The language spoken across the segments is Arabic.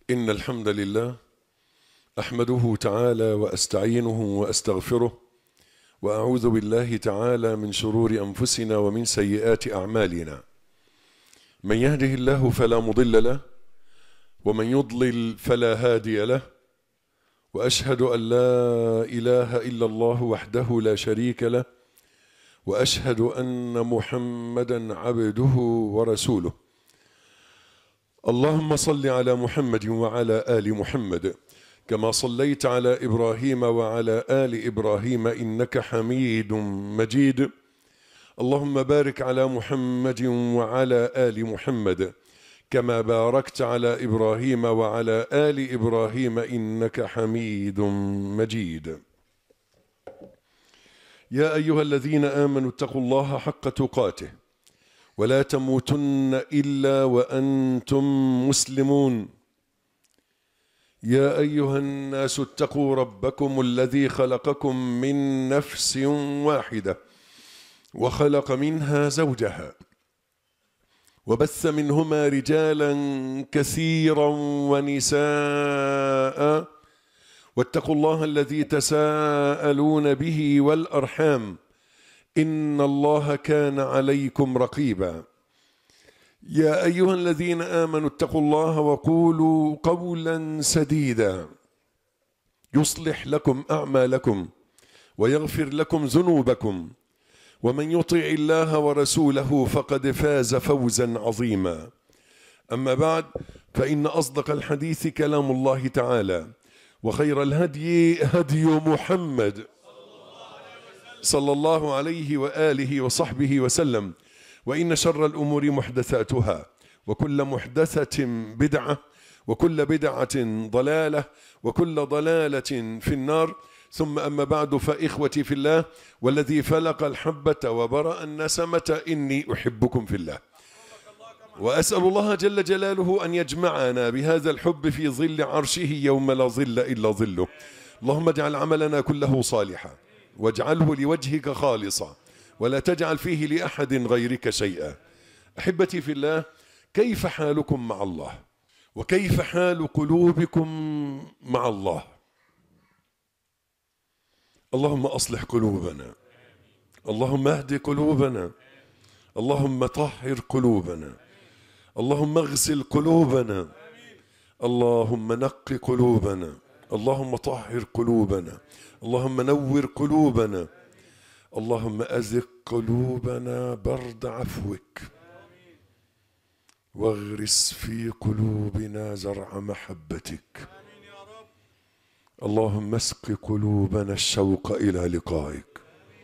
إن الحمد لله أحمده تعالى وأستعينه وأستغفره وأعوذ بالله تعالى من شرور أنفسنا ومن سيئات أعمالنا. من يهده الله فلا مضل له ومن يضلل فلا هادي له، وأشهد أن لا إله إلا الله وحده لا شريك له، وأشهد أن محمدا عبده ورسوله. اللهم صل على محمد وعلى آل محمد كما صليت على إبراهيم وعلى آل إبراهيم إنك حميد مجيد. اللهم بارك على محمد وعلى آل محمد كما باركت على إبراهيم وعلى آل إبراهيم إنك حميد مجيد. يا أيها الذين آمنوا اتقوا الله حق تقاته ولا تموتن إلا وأنتم مسلمون. يا أيها الناس اتقوا ربكم الذي خلقكم من نفس واحدة وخلق منها زوجها وبث منهما رجالا كثيرا ونساء، واتقوا الله الذي تساءلون به والأرحام إن الله كان عليكم رقيبا. يا أيها الذين آمنوا اتقوا الله وقولوا قولا سديدا يصلح لكم أعمالكم ويغفر لكم ذنوبكم، ومن يطع الله ورسوله فقد فاز فوزا عظيما. أما بعد، فإن أصدق الحديث كلام الله تعالى، وخير الهدي هدي محمد صلى الله عليه وآله وصحبه وسلم، وإن شر الأمور محدثاتها، وكل محدثة بدعة، وكل بدعة ضلالة، وكل ضلالة في النار. ثم أما بعد، فإخوتي في الله والذي فلق الحبة وبرأ النسمة إني أحبكم في الله، وأسأل الله جل جلاله أن يجمعنا بهذا الحب في ظل عرشه يوم لا ظل إلا ظله. اللهم اجعل عملنا كله صالحا واجعله لوجهك خالصا ولا تجعل فيه لأحد غيرك شيئا. أحبتي في الله، كيف حالكم مع الله؟ وكيف حال قلوبكم مع الله؟ اللهم أصلح قلوبنا، اللهم اهد قلوبنا، اللهم طهر قلوبنا، اللهم اغسل قلوبنا، اللهم نق قلوبنا، اللهم طهر قلوبنا، اللهم نور قلوبنا، اللهم أزق قلوبنا برد عفوك، واغرس في قلوبنا زرع محبتك. اللهم اسق قلوبنا الشوق إلى لقائك.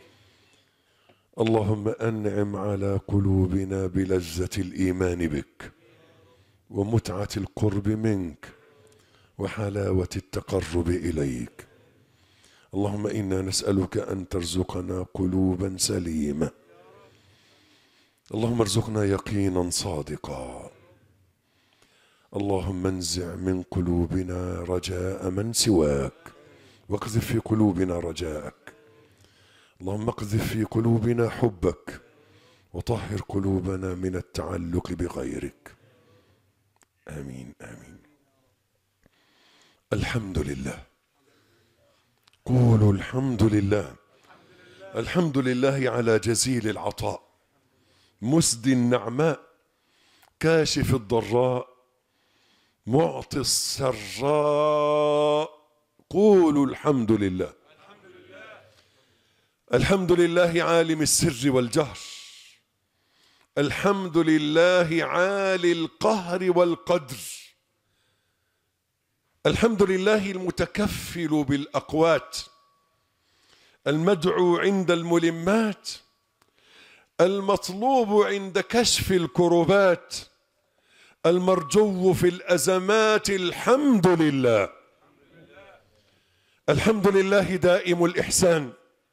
اللهم أنعم على قلوبنا بلذة الإيمان بك ومتعة القرب منك وحلاوة التقرب إليك. اللهم إنا نسألك أن ترزقنا قلوبا سليمة. اللهم ارزقنا يقينا صادقا. اللهم انزع من قلوبنا رجاء من سواك واقذف في قلوبنا رجاءك. اللهم اقذف في قلوبنا حبك وطهر قلوبنا من التعلق بغيرك. آمين آمين. الحمد لله. قولوا الحمد لله. الحمد لله على جزيل العطاء، مسدي النعماء، كاشف الضراء، معطي السراء. قولوا الحمد لله. الحمد لله عالم السر والجهر، الحمد لله عالي القهر والقدر، الحمد لله المتكفل بالأقوات، المدعو عند الملمات، المطلوب عند كشف الكربات، المرجو في الأزمات. الحمد لله. الحمد لله دائم الإحسان،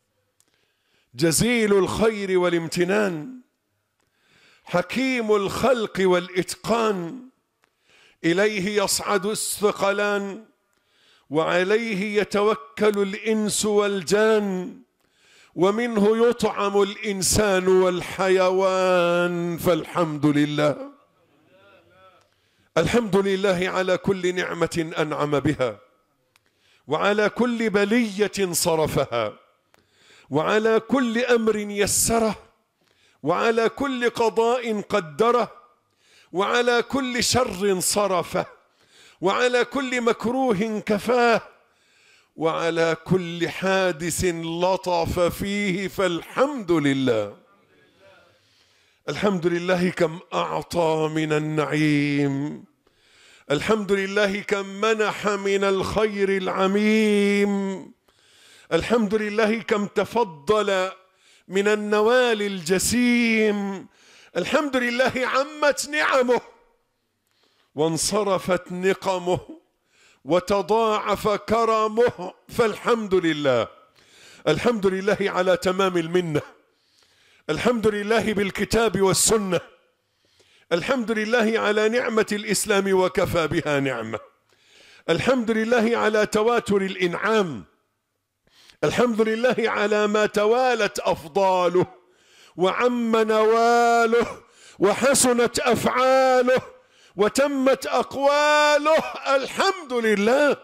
جزيل الخير والامتنان، حكيم الخلق والإتقان، إليه يصعد الثقلان وعليه يتوكل الإنس والجان، ومنه يطعم الإنسان والحيوان. فالحمد لله. الحمد لله على كل نعمة أنعم بها، وعلى كل بلية صرفها، وعلى كل أمر يسره، وعلى كل قضاء قدره، وعلى كل شر صرفه، وعلى كل مكروه كفاه، وعلى كل حادث لطف فيه، فالحمد لله. الحمد لله كم أعطى من النعيم، الحمد لله كم منح من الخير العميم، الحمد لله كم تفضل من النوال الجسيم، الحمد لله عمت نعمه وانصرفت نقمه وتضاعف كرمه، فالحمد لله. الحمد لله على تمام المنة، الحمد لله بالكتاب والسنة، الحمد لله على نعمة الإسلام وكفى بها نعمة، الحمد لله على تواتر الإنعام، الحمد لله على ما توالت أفضاله وعم نواله وحسنت أفعاله وتمت أقواله، الحمد لله.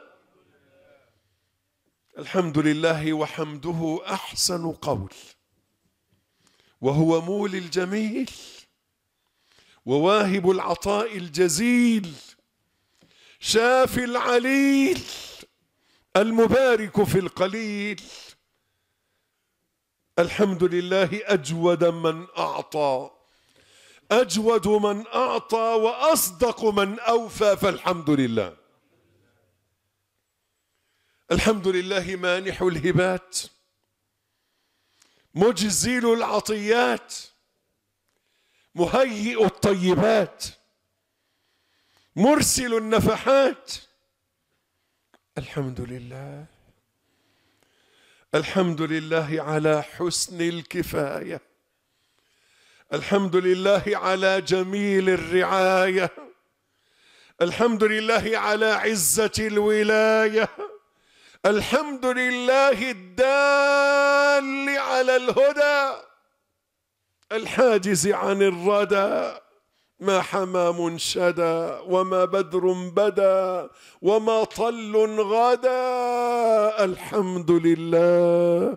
الحمد لله وحمده أحسن قول، وهو مولي الجميل وواهب العطاء الجزيل، شافي العليل، المبارك في القليل. الحمد لله أجود من أعطى، أجود من أعطى، وأصدق من أوفى، فالحمد لله. الحمد لله مانح الهبات، مجزل العطيات، مهيئ الطيبات، مرسل النفحات. الحمد لله. الحمد لله على حسن الكفاية، الحمد لله على جميل الرعاية، الحمد لله على عزة الولاية، الحمد لله الدال على الهدى الحاجز عن الردى، ما حمام شدا وما بدر بدا وما طل غدا. الحمد لله.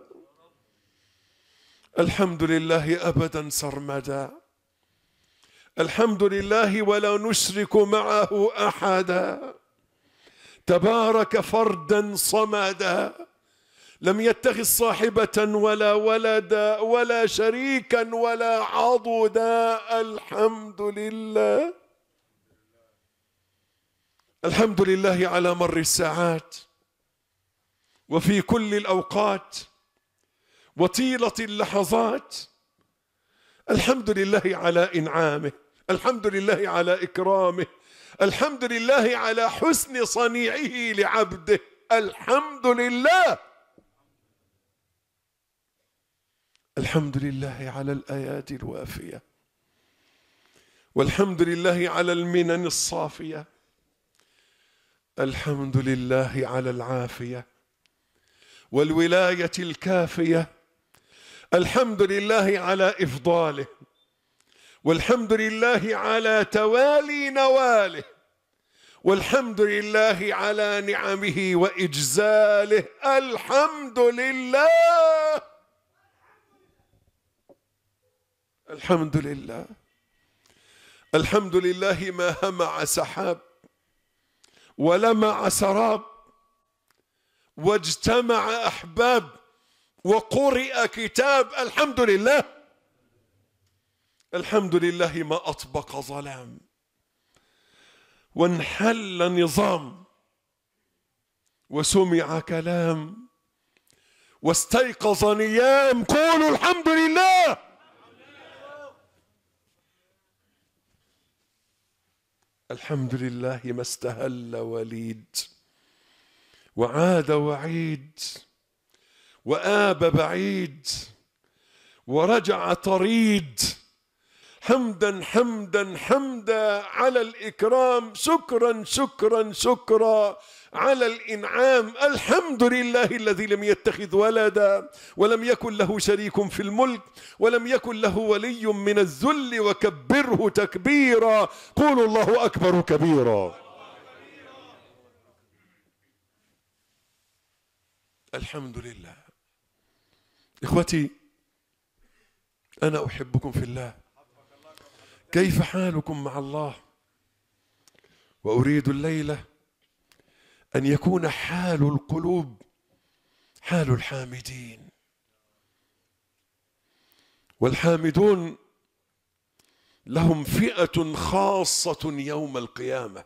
الحمد لله أبدا سرمدا، الحمد لله ولا نشرك معه أحدا، تبارك فردا صمدا، لم يتخذ صاحبة ولا ولدا ولا شريكا ولا عضدا. الحمد لله. الحمد لله على مر الساعات وفي كل الأوقات وطيلة اللحظات. الحمد لله على إنعامه، الحمد لله على إكرامه، الحمد لله على حسن صنيعه لعبده. الحمد لله. الحمد لله على الآيات الوافية، والحمد لله على المنن الصافية، الحمد لله على العافية والولاية الكافية، الحمد لله على إفضاله، والحمد لله على توالي نواله، والحمد لله على نعمه وإجزاله. الحمد لله. الحمد لله. الحمد لله ما همع سحاب ولمع سراب واجتمع أحباب وقرئ كتاب. الحمد لله. الحمد لله ما أطبق ظلام وانحل نظام وسمع كلام واستيقظ نيام. قولوا الحمد لله. الحمد لله ما استهل وليد وعاد وعيد وآب بعيد ورجع طريد. حمدا حمدا حمدا على الإكرام، شكرا شكرا شكرا على الإنعام. الحمد لله الذي لم يتخذ ولدا ولم يكن له شريك في الملك ولم يكن له ولي من الذل وكبره تكبيرا. قولوا الله أكبر كبيرا. الحمد لله. إخوتي، أنا أحبكم في الله. كيف حالكم مع الله؟ وأريد الليلة أن يكون حال القلوب حال الحامدين. والحامدون لهم فئة خاصة يوم القيامة.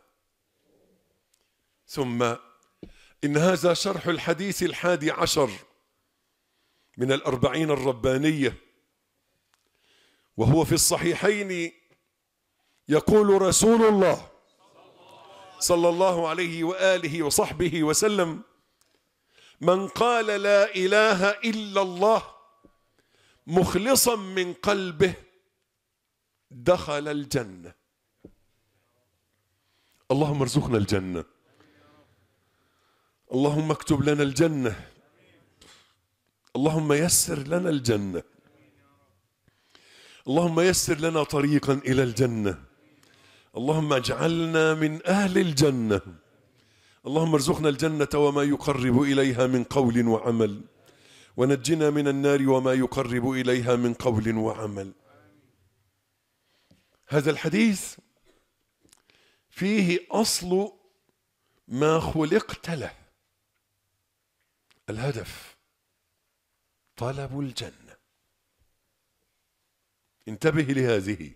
ثم إن هذا شرح الحديث 11 من 40 الربانية، وهو في الصحيحين. يقول رسول الله صلى الله عليه وآله وصحبه وسلم: من قال لا إله إلا الله مخلصا من قلبه دخل الجنة. اللهم ارزقنا الجنة، اللهم اكتب لنا الجنة، اللهم يسر لنا الجنة، اللهم يسر لنا طريقا إلى الجنة، اللهم اجعلنا من أهل الجنة، اللهم ارزقنا الجنة وما يقرب إليها من قول وعمل، ونجنا من النار وما يقرب إليها من قول وعمل. هذا الحديث فيه أصل ما خلقت له، الهدف طلب الجنة. انتبه لهذه،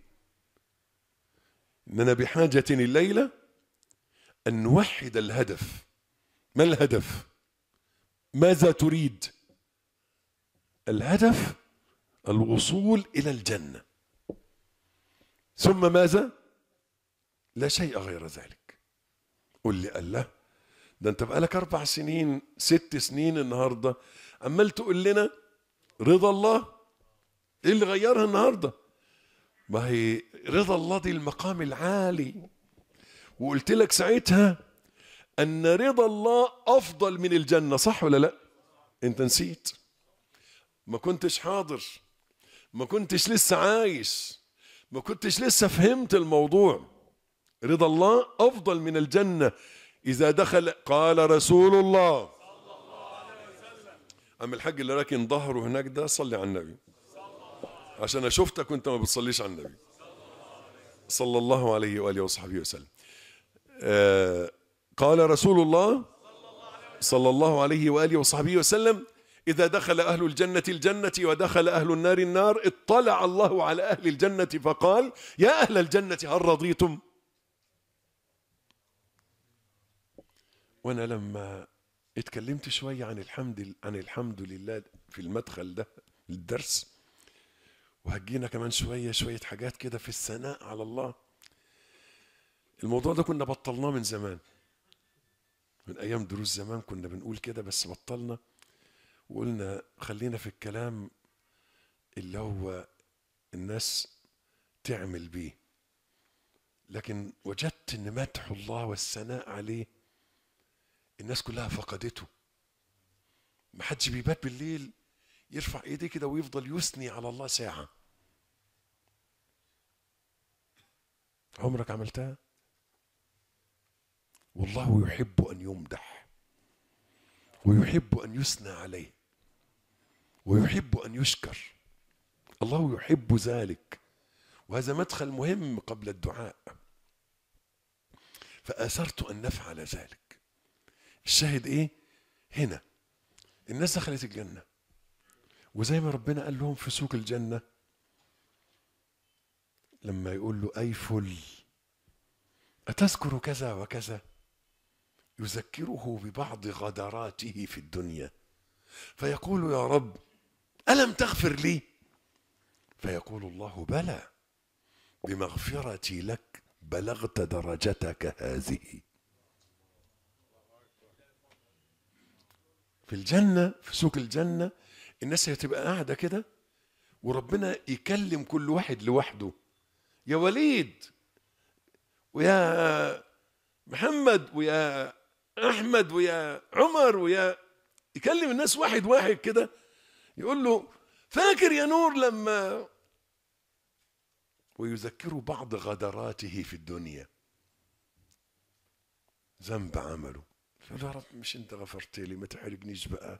إننا بحاجة الليلة أن نوحد الهدف. ما الهدف؟ ماذا تريد؟ الهدف الوصول إلى الجنة. ثم ماذا؟ لا شيء غير ذلك. قل لي الله، ده انت بقالك 4 سنين 6 سنين النهاردة عمال تقول لنا رضا الله. ايه اللي غيرها النهاردة؟ ما هي رضا الله دي المقام العالي، وقلت لك ساعتها ان رضا الله افضل من الجنة، صح ولا لا؟ انت نسيت، ما كنتش حاضر، ما كنتش لسه عايش، ما كنتش لسه فهمت الموضوع. رضا الله افضل من الجنة. اذا دخل، قال رسول الله صلى الله عليه وسلم. اما الحاج اللي راكن ظهره هناك ده، صلي على النبي، عشان انا شفتك وانت ما بتصليش على النبي صلى الله عليه واله وصحبه وسلم. قال رسول الله صلى الله عليه واله وصحبه وسلم: إذا دخل أهل الجنة الجنة ودخل أهل النار النار اطلع الله على أهل الجنة فقال: يا أهل الجنة هل رضيتم؟ وأنا لما اتكلمت شوية عن الحمد لله في المدخل ده للدرس، وهجينا كمان شوية حاجات كده في الثناء على الله. الموضوع ده كنا بطلناه من زمان، من أيام دروس زمان كنا بنقول كده، بس بطلنا وقلنا خلينا في الكلام اللي هو الناس تعمل بيه. لكن وجدت ان مدح الله والثناء عليه الناس كلها فقدته. ما حدش بيبات بالليل يرفع ايديه كده ويفضل يثني على الله ساعة. عمرك عملتها؟ والله يحب ان يمدح، ويحب ان يثنى عليه، ويحب ان يشكر. الله يحب ذلك، وهذا مدخل مهم قبل الدعاء، فآثرت أن نفعل ذلك. الشاهد إيه؟ هنا الناس دخلت الجنة، وزي ما ربنا قال لهم في سوق الجنة لما يقول له: أي فل أتذكر كذا وكذا، يذكره ببعض غدراته في الدنيا، فيقول: يا رب ألم تغفر لي؟ فيقول الله: بلى، بمغفرتي لك بلغت درجتك هذه. في الجنة، في سوق الجنة، الناس هتبقى قاعدة كده وربنا يكلم كل واحد لوحده: يا وليد، ويا محمد، ويا احمد ويا عمر ويا يكلم الناس واحد واحد كده، يقول له فاكر يا نور لما، ويذكره بعض غدراته في الدنيا، ذنب عمله، يقول له يا رب مش انت غفرت لي، ما تحرجنيش بقى.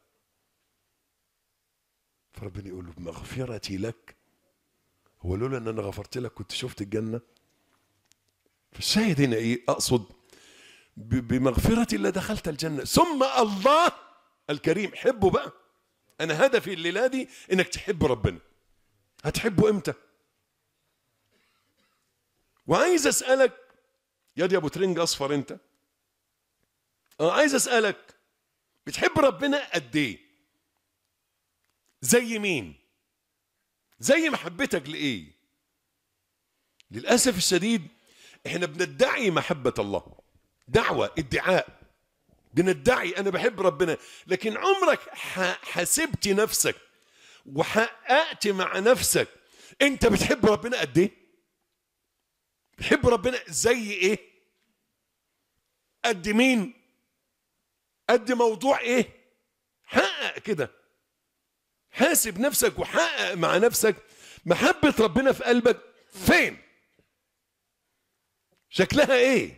فربنا يقول له بمغفرتي لك، هو لولا ان انا غفرت لك كنت شفت الجنه؟ فالشاهد هنا ايه؟ اقصد بمغفرتي الله دخلت الجنه. ثم الله الكريم حبه بقى. انا هدفي الليله دي انك تحب ربنا. هتحبه امتى؟ وعايز اسالك يا ابو ترنج اصفر انت، عايز اسالك بتحب ربنا قد ايه؟ زي مين؟ زي محبتك لايه؟ للاسف الشديد احنا بندعي محبه الله، دعوه، ادعاء، بندعي انا بحب ربنا، لكن عمرك حسبت نفسك وحققت مع نفسك انت بتحب ربنا قد ايه؟ بتحب ربنا زي ايه؟ قد مين؟ قد موضوع ايه؟ حقق كده، حاسب نفسك وحقق مع نفسك محبة ربنا في قلبك فين؟ شكلها ايه؟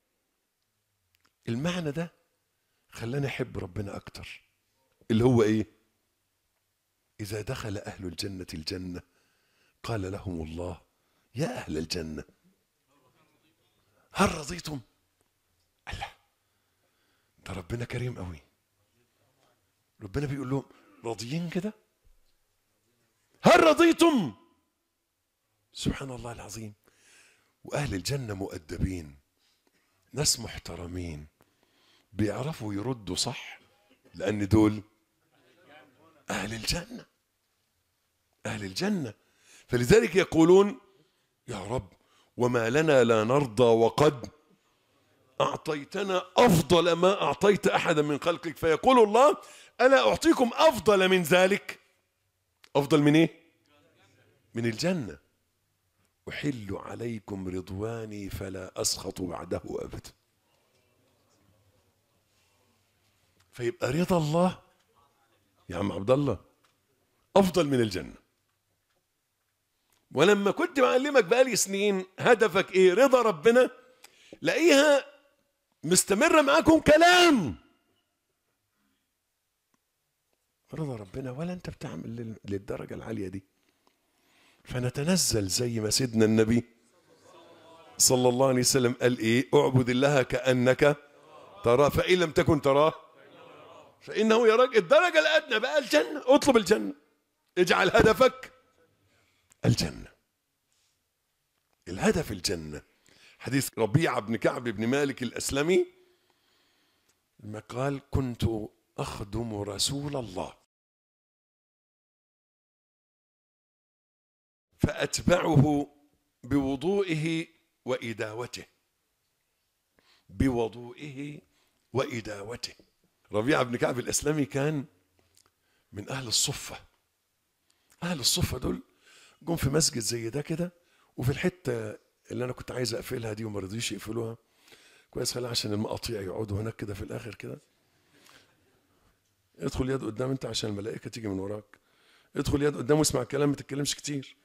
المعنى ده خلاني احب ربنا اكتر، اللي هو ايه؟ اذا دخل اهل الجنة الجنة قال لهم الله يا اهل الجنة هل رضيتم؟ الله، ده ربنا كريم قوي. ربنا بيقول لهم راضيين كده؟ هل رضيتم؟ سبحان الله العظيم. واهل الجنة مؤدبين، ناس محترمين، بيعرفوا يردوا صح، لان دول اهل الجنة. اهل الجنة، فلذلك يقولون يا رب وما لنا لا نرضى وقد أعطيتنا أفضل ما أعطيت أحدا من خلقك. فيقول الله ألا أعطيكم أفضل من ذلك؟ أفضل من إيه؟ من الجنة. أحل عليكم رضواني فلا أسخط بعده أبدا. فيبقى رضا الله يا عم عبد الله أفضل من الجنة. ولما كنت بعلمك بقالي سنين هدفك إيه؟ رضا ربنا، لاقيها مستمرة معاكم كلام رضا ربنا، ولا انت بتعمل للدرجة العالية دي. فنتنزل زي ما سيدنا النبي صلى الله عليه وسلم قال ايه؟ اعبد الله كأنك تراه فإن لم تكن تراه فإنه يراك. الدرجة الأدنى بقى الجنة، اطلب الجنة، اجعل هدفك الجنة، الهدف الجنة. حديث ربيعة بن كعب بن مالك الأسلمي لما قال كنت أخدم رسول الله فأتبعه بوضوئه وإداوته، بوضوئه وإداوته. ربيعة بن كعب الأسلمي كان من أهل الصفة. أهل الصفة دول جم في مسجد زي ده كده، وفي الحتة اللي أنا كنت عايز أقفلها دي وما رضيش يقفلوها كويس، خليها عشان المقاطيع يقعدوا هناك كده في الآخر كده. ادخل يد قدام أنت عشان الملائكة تيجي من وراك، ادخل يد قدام واسمع الكلام، ما تتكلمش كتير.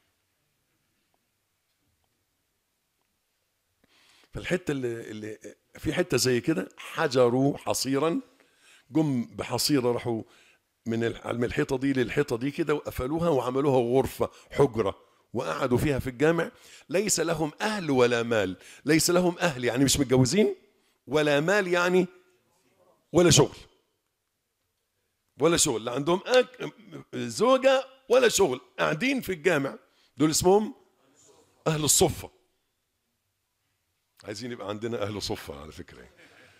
فالحتة اللي في حتة زي كده حجروا حصيرا، جم بحصيرة راحوا من الحيطة دي للحيطة دي كده وقفلوها وعملوها غرفة حجرة وقعدوا فيها في الجامع. ليس لهم أهل ولا مال، ليس لهم أهل يعني مش متجوزين، ولا مال يعني ولا شغل، ولا شغل، لا عندهم زوجة ولا شغل، قاعدين في الجامع. دول اسمهم أهل الصفة. عايزين يبقى عندنا أهل صفة على فكرة.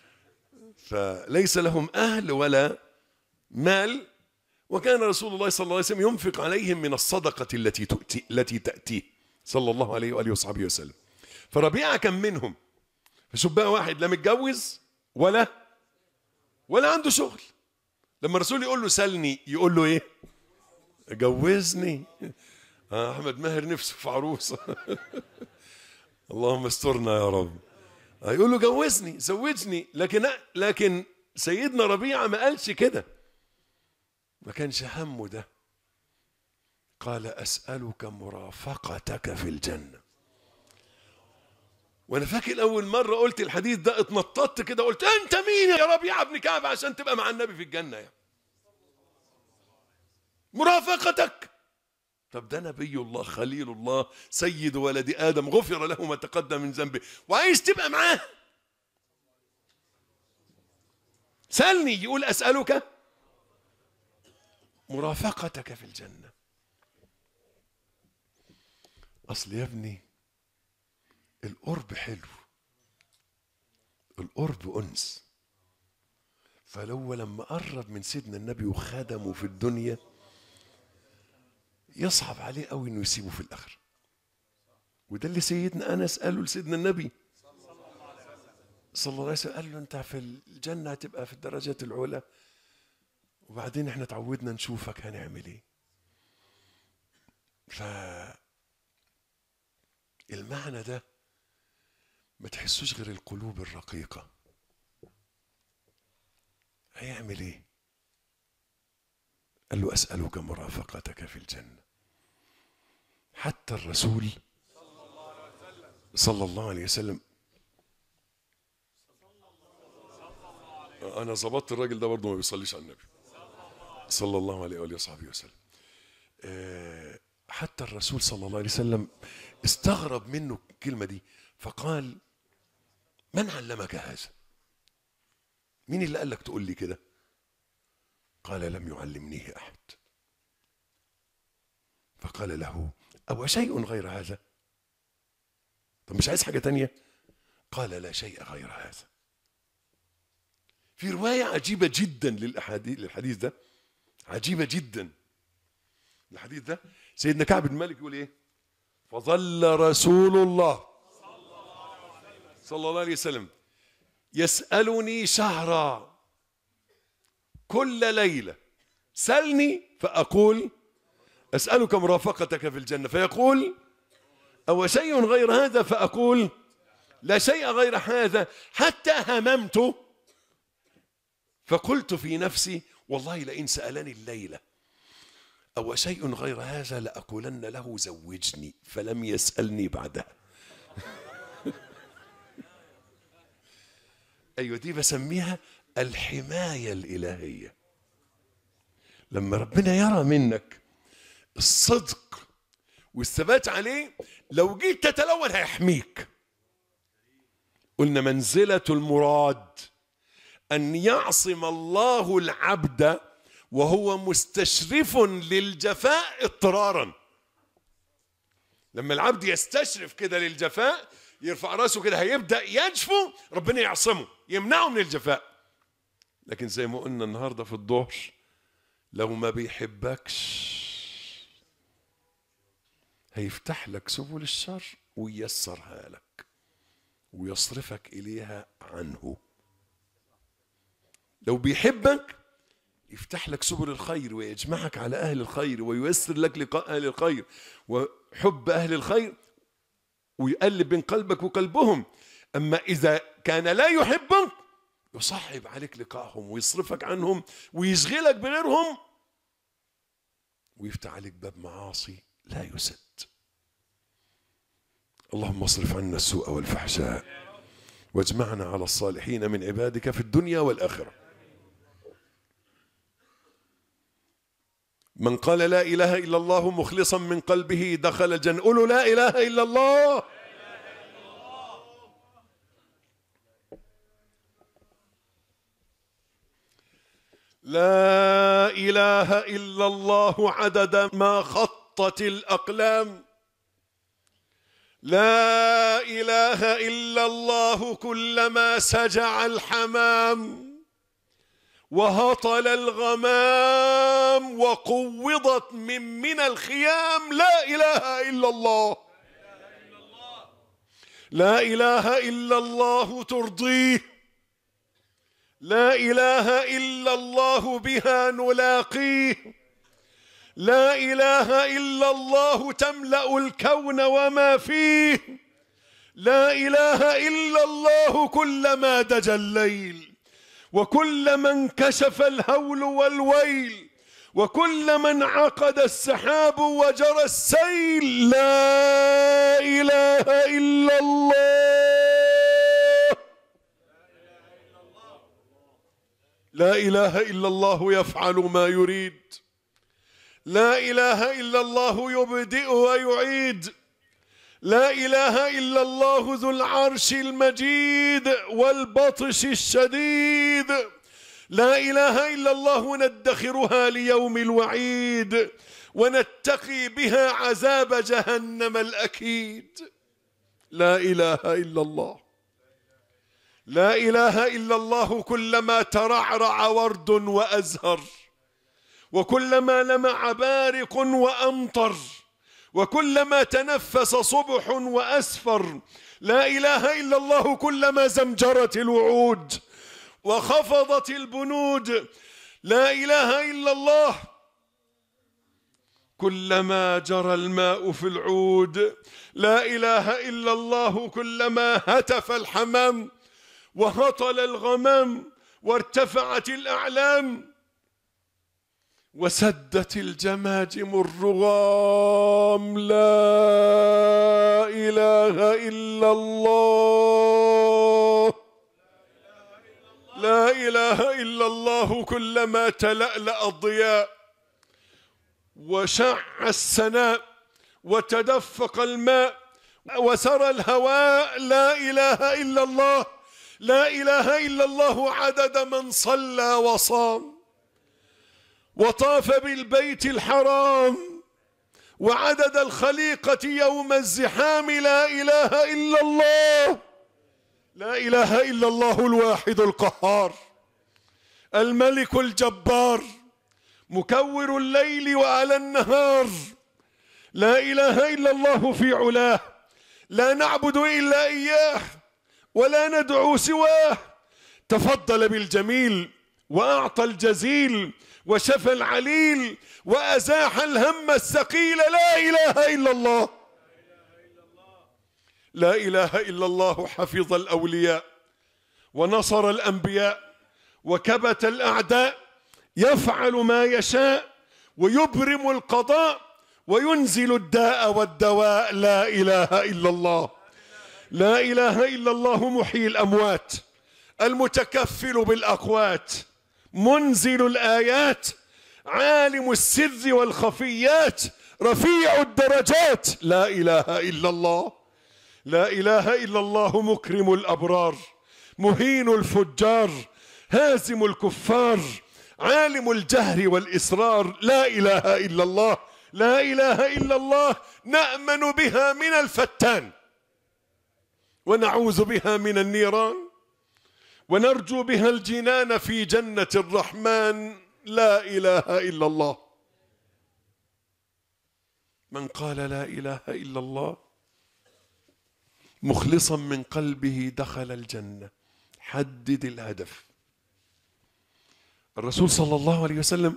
فليس لهم أهل ولا مال، وكان رسول الله صلى الله عليه وسلم ينفق عليهم من الصدقة التي تأتيه صلى الله عليه وآله وصحبه وسلم. فربيعة كان منهم. فشوف بقى واحد لا متجوز ولا عنده شغل، لما الرسول يقول له سلني يقول له ايه؟ جوزني. احمد ماهر نفسه في عروسه. اللهم استرنا يا رب. هيقول له جوزني زوجني، لكن سيدنا ربيعة ما قالش كده، ما كانش همه ده. قال أسألك مرافقتك في الجنة. وانا فاكر اول مرة قلت الحديث ده اتنططت كده، قلت انت مين يا ربيعة بن كعب عشان تبقى مع النبي في الجنة يعني؟ مرافقتك. طب ده نبي الله خليل الله سيد ولد آدم غفر له ما تقدم من ذنبه، وعايز تبقى معاه. سألني، يقول أسألك مرافقتك في الجنة. أصل يا ابني القرب حلو، القرب أنس. فلو لما قرب من سيدنا النبي وخدمه في الدنيا يصعب عليه قوي انه يسيبه في الاخره. وده اللي سيدنا انس قاله لسيدنا النبي صلى الله عليه وسلم، قال له انت في الجنه هتبقى في الدرجات العلى، وبعدين احنا تعودنا نشوفك هنعمل ايه. فالمعنى ده ما تحسوش غير القلوب الرقيقه. هيعمل ايه؟ قال له اسالك مرافقتك في الجنه. حتى الرسول صلى الله عليه وسلم، انا ظبطت الراجل ده برضه ما بيصليش على النبي صلى الله عليه واله وصحبه وسلم. حتى الرسول صلى الله عليه وسلم استغرب منه الكلمه دي، فقال من علمك هذا؟ مين اللي قال لك تقول لي كده؟ قال لم يعلمنيه احد. فقال له أو شيء غير هذا؟ طب مش عايز حاجة تانية؟ قال لا شيء غير هذا. في رواية عجيبة جدا للحديث ده، عجيبة جدا. الحديث ده سيدنا كعب بن مالك يقول ايه؟ فظل رسول الله صلى الله عليه وسلم يسألني شهرا كل ليلة، سلني فأقول أسألك مرافقتك في الجنة، فيقول أو شيء غير هذا؟ فأقول لا شيء غير هذا، حتى هممت فقلت في نفسي والله لئن سألني الليلة أو شيء غير هذا لأقولن له زوجني، فلم يسألني بعدها. أيوة دي بسميها الحماية الإلهية. لما ربنا يرى منك الصدق والثبات عليه، لو جيت تتلون هيحميك. قلنا منزلة المراد أن يعصم الله العبد وهو مستشرف للجفاء اضطرارا. لما العبد يستشرف كده للجفاء، يرفع راسه كده هيبدأ يجفو، ربنا يعصمه يمنعه من الجفاء. لكن زي ما قلنا النهاردة في الظهر، لو ما بيحبكش هيفتح لك سبل الشر وييسرها لك ويصرفك إليها عنه. لو بيحبك يفتح لك سبل الخير ويجمعك على أهل الخير وييسر لك لقاء أهل الخير وحب أهل الخير ويقلب بين قلبك وقلبهم. أما إذا كان لا يحبك يصعب عليك لقائهم ويصرفك عنهم ويشغلك بغيرهم ويفتح عليك باب معاصي لا يسد. اللهم اصرف عنا السوء والفحشاء واجمعنا على الصالحين من عبادك في الدنيا والآخرة. من قال لا إله إلا الله مخلصا من قلبه دخل الجنة. قولوا لا إله إلا الله. لا إله إلا الله عدد ما خطت الأقلام. لا إله إلا الله كلما سجع الحمام وهطل الغمام وقوضت من الخيام. لا إله إلا الله. لا إله إلا الله ترضيه. لا إله إلا الله بها نلاقيه. لا إله إلا الله تملأ الكون وما فيه. لا إله إلا الله كلما دجى الليل، وكلما انكشف الهول والويل، وكلما انعقد السحاب وجرى السيل. لا إله إلا الله. لا إله إلا الله يفعل ما يريد. لا إله إلا الله يبدئ ويعيد. لا إله إلا الله ذو العرش المجيد والبطش الشديد. لا إله إلا الله ندخرها ليوم الوعيد، ونتقي بها عذاب جهنم الأكيد. لا إله إلا الله. لا إله إلا الله كلما ترعرع ورد وأزهر، وكلما لمع بارق وأمطر، وكلما تنفس صبح وأسفر. لا إله إلا الله كلما زمجرت الوعود وخفضت البنود. لا إله إلا الله كلما جرى الماء في العود. لا إله إلا الله كلما هتف الحمام وهطل الغمام وارتفعت الأعلام وسدت الجماجم الرغام. لا إله إلا الله. لا إله إلا الله كلما تلألأ الضياء وشع السناء وتدفق الماء وسرى الهواء. لا إله إلا الله. لا إله إلا الله عدد من صلى وصام وطاف بالبيت الحرام وعدد الخليقة يوم الزحام. لا إله إلا الله. لا إله إلا الله الواحد القهار الملك الجبار مكور الليل وعلى النهار. لا إله إلا الله في علاه، لا نعبد إلا إياه ولا ندعو سواه. تفضل بالجميل وأعطى الجزيل وشفى العليل وأزاح الهم الثقيل. لا إله إلا الله. لا إله إلا الله حفظ الأولياء ونصر الأنبياء وكبت الأعداء. يفعل ما يشاء ويبرم القضاء وينزل الداء والدواء. لا إله إلا الله. لا إله إلا الله محيي الأموات المتكفل بالأقوات منزل الآيات عالم السر والخفيات رفيع الدرجات. لا إله إلا الله. لا إله إلا الله مكرم الأبرار مهين الفجار هازم الكفار عالم الجهر والإسرار. لا إله إلا الله. لا إله إلا الله نأمن بها من الفتان ونعوذ بها من النيران ونرجو بها الجنان في جنة الرحمن. لا إله إلا الله. من قال لا إله إلا الله مخلصا من قلبه دخل الجنة. حدد الهدف. الرسول صلى الله عليه وسلم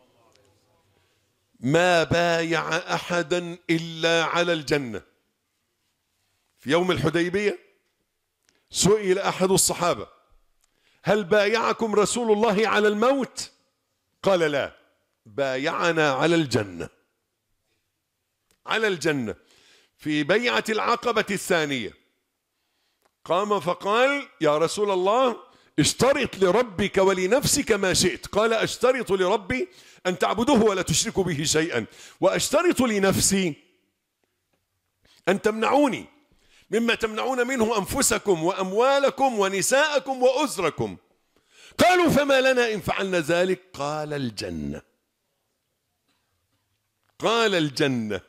ما بايع أحدا إلا على الجنة. في يوم الحديبية سئل أحد الصحابة هل بايعكم رسول الله على الموت؟ قال لا، بايعنا على الجنة. على الجنة. في بيعة العقبة الثانية قام فقال يا رسول الله اشترط لربك ولنفسك ما شئت. قال اشترط لربي أن تعبدوه ولا تشركوا به شيئا، واشترط لنفسي أن تمنعوني مما تمنعون منه أنفسكم وأموالكم ونساءكم وأسركم. قالوا فما لنا إن فعلنا ذلك؟ قال الجنة. قال الجنة.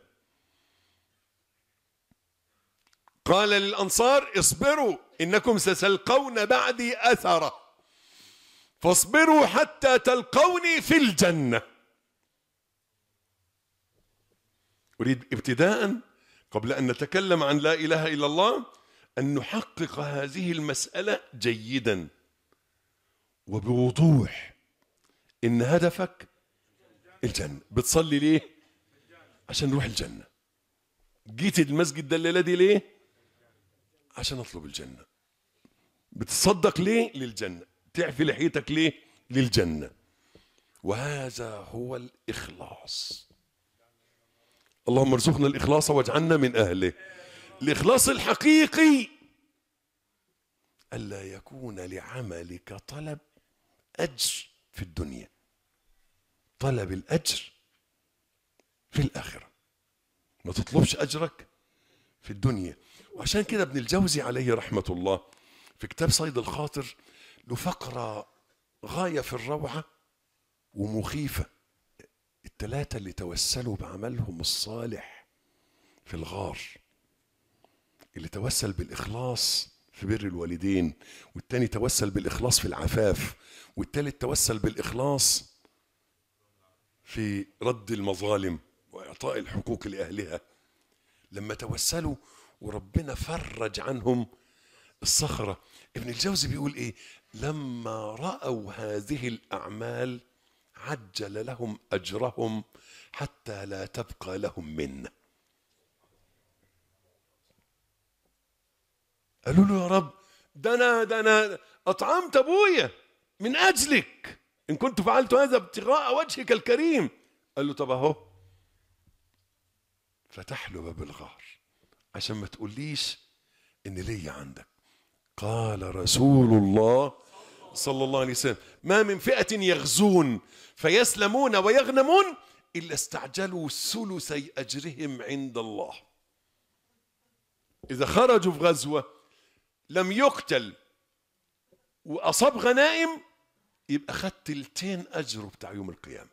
قال للأنصار اصبروا إنكم ستلقون بعدي أثرة فاصبروا حتى تلقوني في الجنة. أريد ابتداء قبل أن نتكلم عن لا إله إلا الله أن نحقق هذه المسألة جيدا وبوضوح. إن هدفك الجنة. بتصلي ليه؟ عشان نروح الجنة. جيت المسجد ده الليلة دي ليه؟ عشان اطلب الجنة. بتصدق ليه؟ للجنة. تعفي لحيتك ليه؟ للجنة. وهذا هو الإخلاص. اللهم ارزقنا الإخلاص واجعلنا من أهله. الإخلاص الحقيقي ألا يكون لعملك طلب أجر في الدنيا، طلب الأجر في الآخرة. ما تطلبش أجرك في الدنيا. وعشان كده ابن الجوزي عليه رحمة الله في كتاب صيد الخاطر له فقرة غاية في الروعة ومخيفة. الثلاثة اللي توسلوا بعملهم الصالح في الغار، اللي توسل بالإخلاص في بر الوالدين، والتاني توسل بالإخلاص في العفاف، والتالت توسل بالإخلاص في رد المظالم وإعطاء الحقوق لأهلها. لما توسلوا وربنا فرج عنهم الصخرة، ابن الجوزي بيقول إيه؟ لما رأوا هذه الأعمال عجل لهم أجرهم حتى لا تبقى لهم منه. قالوا له يا رب ده أنا أطعمت أبويا من أجلك، إن كنت فعلت هذا ابتغاء وجهك الكريم. قال له طب أهو. فتح له باب الغار عشان ما تقوليش إن ليا عندك. قال رسول الله صلى الله عليه وسلم: ما من فئة يغزون فيسلمون ويغنمون إلا استعجلوا ثلثي أجرهم عند الله. إذا خرجوا في غزوة لم يقتل وأصاب غنائم، يبقى خد تلتين أجره بتاع يوم القيامة.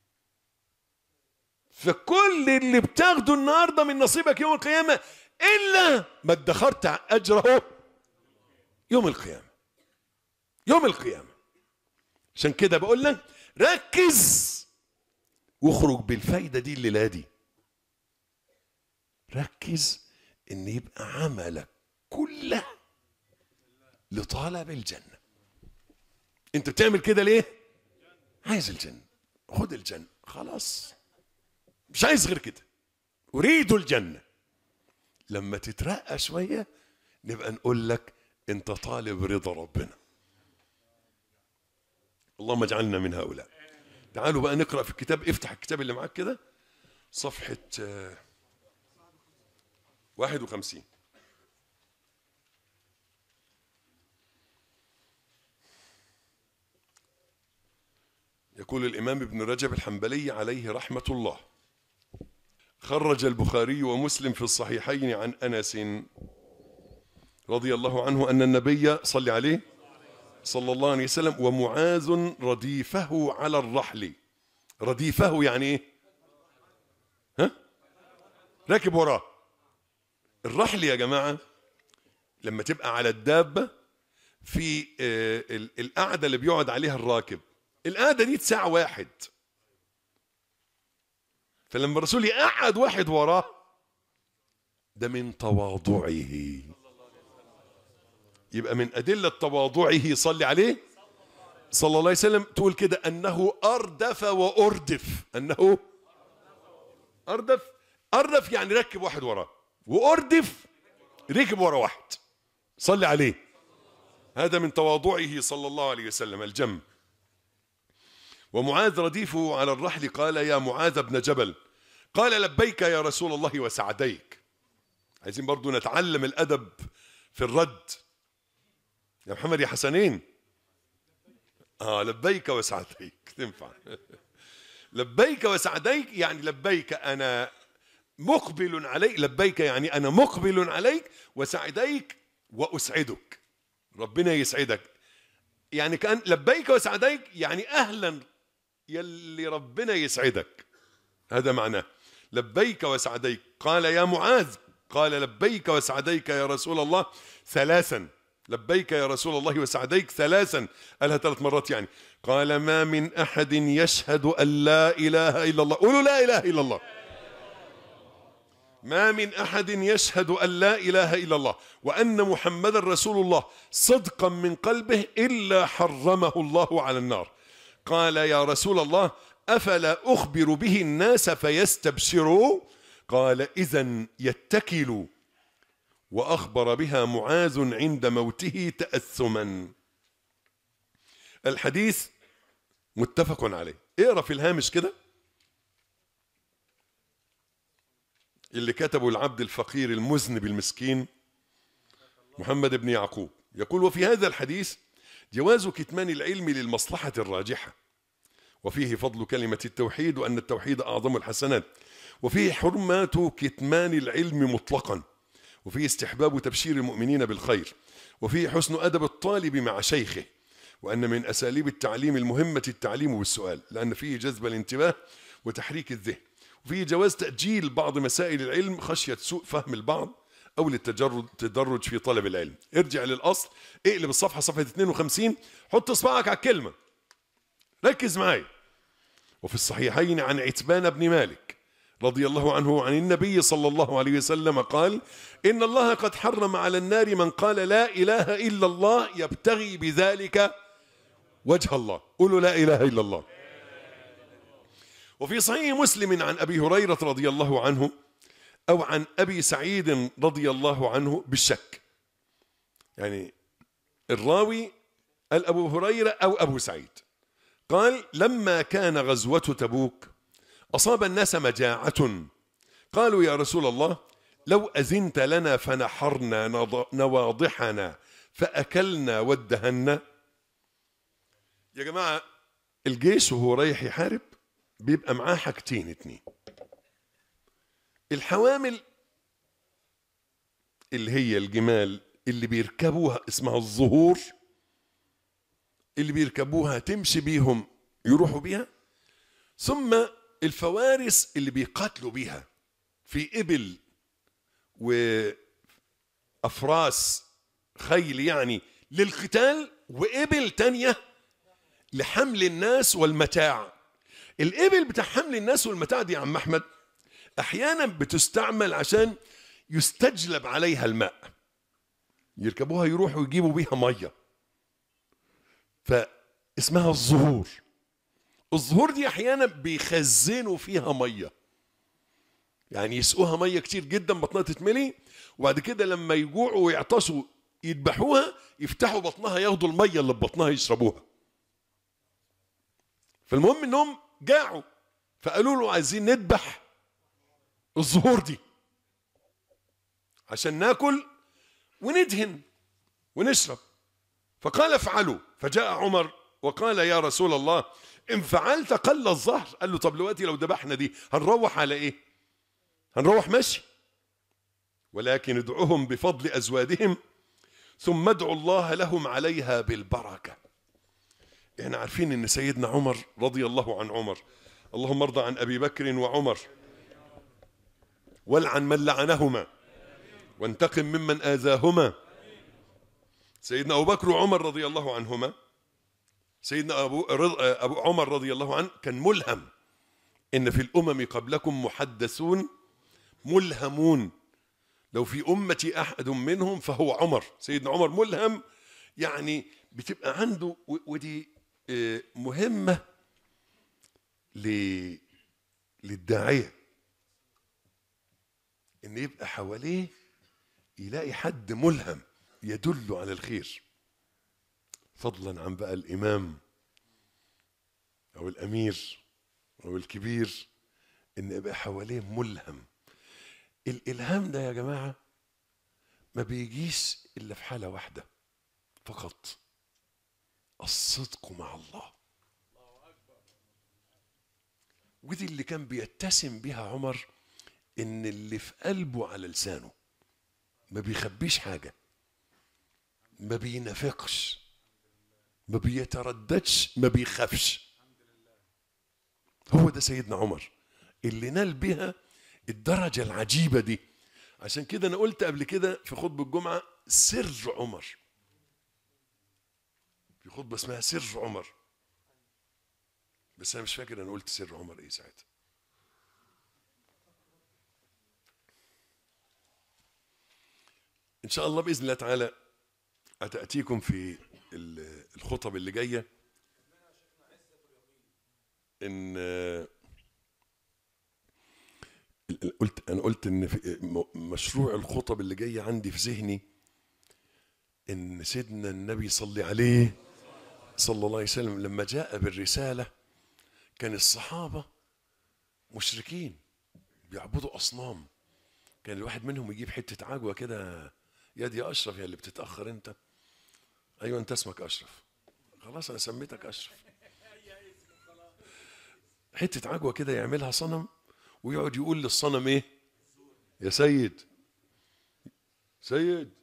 فكل اللي بتاخده النهارده من نصيبك يوم القيامة إلا ما ادخرت أجره يوم القيامة. يوم القيامة. عشان كده بقول لك ركز واخرج بالفايدة دي الليلة دي. ركز إن يبقى عملك كله لطلب الجنة. أنت بتعمل كده ليه؟ عايز الجنة. خد الجنة خلاص، مش عايز غير كده. أريد الجنة. لما تترقى شوية نبقى نقول لك أنت طالب رضا ربنا. اللهم اجعلنا من هؤلاء. تعالوا بقى نقرأ في الكتاب. افتح الكتاب اللي معاك كده صفحة 51. يقول الإمام ابن رجب الحنبلي عليه رحمة الله: خرج البخاري ومسلم في الصحيحين عن أنس رضي الله عنه أن النبي صلى عليه صلى الله عليه وسلم ومعاذ رديفه على الرحل. رديفه يعني ايه؟ ها؟ راكب وراه. الرحل يا جماعة لما تبقى على الدابة في القعدة اللي بيقعد عليها الراكب، القعدة دي ساعة واحد. فلما الرسول يقعد واحد وراه ده من تواضعه. يبقى من أدلة تواضعه صلي عليه صلى الله عليه وسلم تقول كده: أنه أردف وأردف. أنه أردف يعني ركب واحد وراه، وأردف ركب ورا واحد. صلي عليه. هذا من تواضعه صلى الله عليه وسلم الجم. ومعاذ رديفه على الرحل قال: يا معاذ بن جبل. قال: لبيك يا رسول الله وسعديك. عايزين برضو نتعلم الأدب في الرد يا محمد يا حسنين. لبيك وسعديك تنفع. لبيك وسعديك يعني لبيك أنا مقبل عليك، لبيك يعني أنا مقبل عليك، وسعديك وأسعدك، ربنا يسعدك. يعني كأن لبيك وسعديك يعني أهلا يلي ربنا يسعدك. هذا معناه لبيك وسعديك. قال: يا معاذ. قال: لبيك وسعديك يا رسول الله ثلاثا. لبيك يا رسول الله وسعديك ثلاثا، قالها 3 مرات يعني. قال: ما من أحد يشهد أن لا إله إلا الله. قولوا لا إله إلا الله. ما من أحد يشهد أن لا إله إلا الله وأن محمد رسول الله صدقا من قلبه إلا حرمه الله على النار. قال: يا رسول الله أفلا أخبر به الناس فيستبشروا؟ قال: إذن يتكلوا وأخبر بها معاذ عند موته تأثما. الحديث متفق عليه. اقرأ في الهامش كده اللي كتبه العبد الفقير المذنب المسكين محمد بن يعقوب، يقول: وفي هذا الحديث جواز كتمان العلم للمصلحة الراجحة، وفيه فضل كلمة التوحيد وأن التوحيد أعظم الحسنات، وفيه حرمة كتمان العلم مطلقا، وفيه استحباب تبشير المؤمنين بالخير، وفيه حسن أدب الطالب مع شيخه، وأن من أساليب التعليم المهمة التعليم بالسؤال لأن فيه جذب الانتباه وتحريك الذهن، وفيه جواز تأجيل بعض مسائل العلم خشية سوء فهم البعض أو للتدرج في طلب العلم. ارجع للأصل، اقلب الصفحة صفحة 52، حط اصبعك على الكلمة، ركز معي. وفي الصحيحين عن عتبان بن مالك رضي الله عنه عن النبي صلى الله عليه وسلم قال: إن الله قد حرم على النار من قال لا إله إلا الله يبتغي بذلك وجه الله. قولوا لا إله إلا الله. وفي صحيح مسلم عن أبي هريرة رضي الله عنه أو عن أبي سعيد رضي الله عنه بالشك، يعني الراوي أبو هريرة أو أبو سعيد، قال: لما كان غزوة تبوك أصاب الناس مجاعة، قالوا: يا رسول الله لو أذنت لنا فنحرنا نواضحنا فأكلنا وادهنا. يا جماعة، الجيش وهو رايح يحارب بيبقى معاه حاجتين اتنين: الحوامل اللي هي الجمال اللي بيركبوها اسمها الظهور، اللي بيركبوها تمشي بيهم يروحوا بيها، ثم الفوارس اللي بيقاتلوا بيها في إبل وأفراس خيل يعني للقتال، وإبل تانية لحمل الناس والمتاع. الإبل بتاع حمل الناس والمتاع دي يا عم أحمد أحيانا بتستعمل عشان يستجلب عليها الماء، يركبوها يروحوا يجيبوا بيها مية، فاسمها الظهور. الظهور دي أحيانا بيخزنوا فيها مية، يعني يسقوها مية كتير جدا بطنها تتملي، وبعد كده لما يجوعوا ويعطشوا يذبحوها يفتحوا بطنها ياخدوا المية اللي ببطنها يشربوها. فالمهم انهم جاعوا فقالوا له: عايزين نذبح الظهور دي عشان ناكل وندهن ونشرب. فقال: افعلوا. فجاء عمر وقال: يا رسول الله إن فعلت قل الظهر. قال له: طب دلوقتي لو ذبحنا دي هنروح على إيه؟ هنروح مشي، ولكن ادعوهم بفضل أزوادهم ثم ادعوا الله لهم عليها بالبركة. احنا عارفين ان سيدنا عمر رضي الله عن عمر، اللهم ارضى عن أبي بكر وعمر والعن من لعنهما وانتقم ممن آذاهما. سيدنا أبو بكر وعمر رضي الله عنهما، سيدنا أبو عمر رضي الله عنه كان ملهم، إن في الأمم قبلكم محدثون ملهمون، لو في أمتي أحد منهم فهو عمر. سيدنا عمر ملهم، يعني بتبقى عنده، ودي مهمة للداعية، إن يبقى حواليه يلاقي حد ملهم يدل على الخير، فضلا عن بقى الإمام أو الأمير أو الكبير، إن يبقى حواليه ملهم. الإلهام ده يا جماعة ما بيجيش إلا في حالة واحدة فقط: الصدق مع الله. ودي اللي كان بيتسم بها عمر، إن اللي في قلبه على لسانه، ما بيخبيش حاجة، ما بينافقش، ما بيترددش، ما بيخافش. هو ده سيدنا عمر اللي نال بها الدرجة العجيبة دي. عشان كده أنا قلت قبل كده في خطبة الجمعة سر عمر، في خطبة اسمها سر عمر، بس أنا مش فاكر أنا قلت سر عمر إيه ساعتها. إن شاء الله بإذن الله تعالى أتأتيكم في الخطب اللي جاية إن قلت ان في مشروع الخطب اللي جاي عندي في ذهني ان سيدنا النبي صلى عليه صلى الله عليه وسلم لما جاء بالرسالة كان الصحابة مشركين بيعبدوا أصنام. كان الواحد منهم يجيب حتة عجوة كده، يا أشرف يا اللي بتتأخر أنت، أيوة أنت اسمك أشرف، خلاص أنا سميتك أشرف. حتة عجوة كده يعملها صنم ويقعد يقول للصنم إيه؟ يا سيد سيد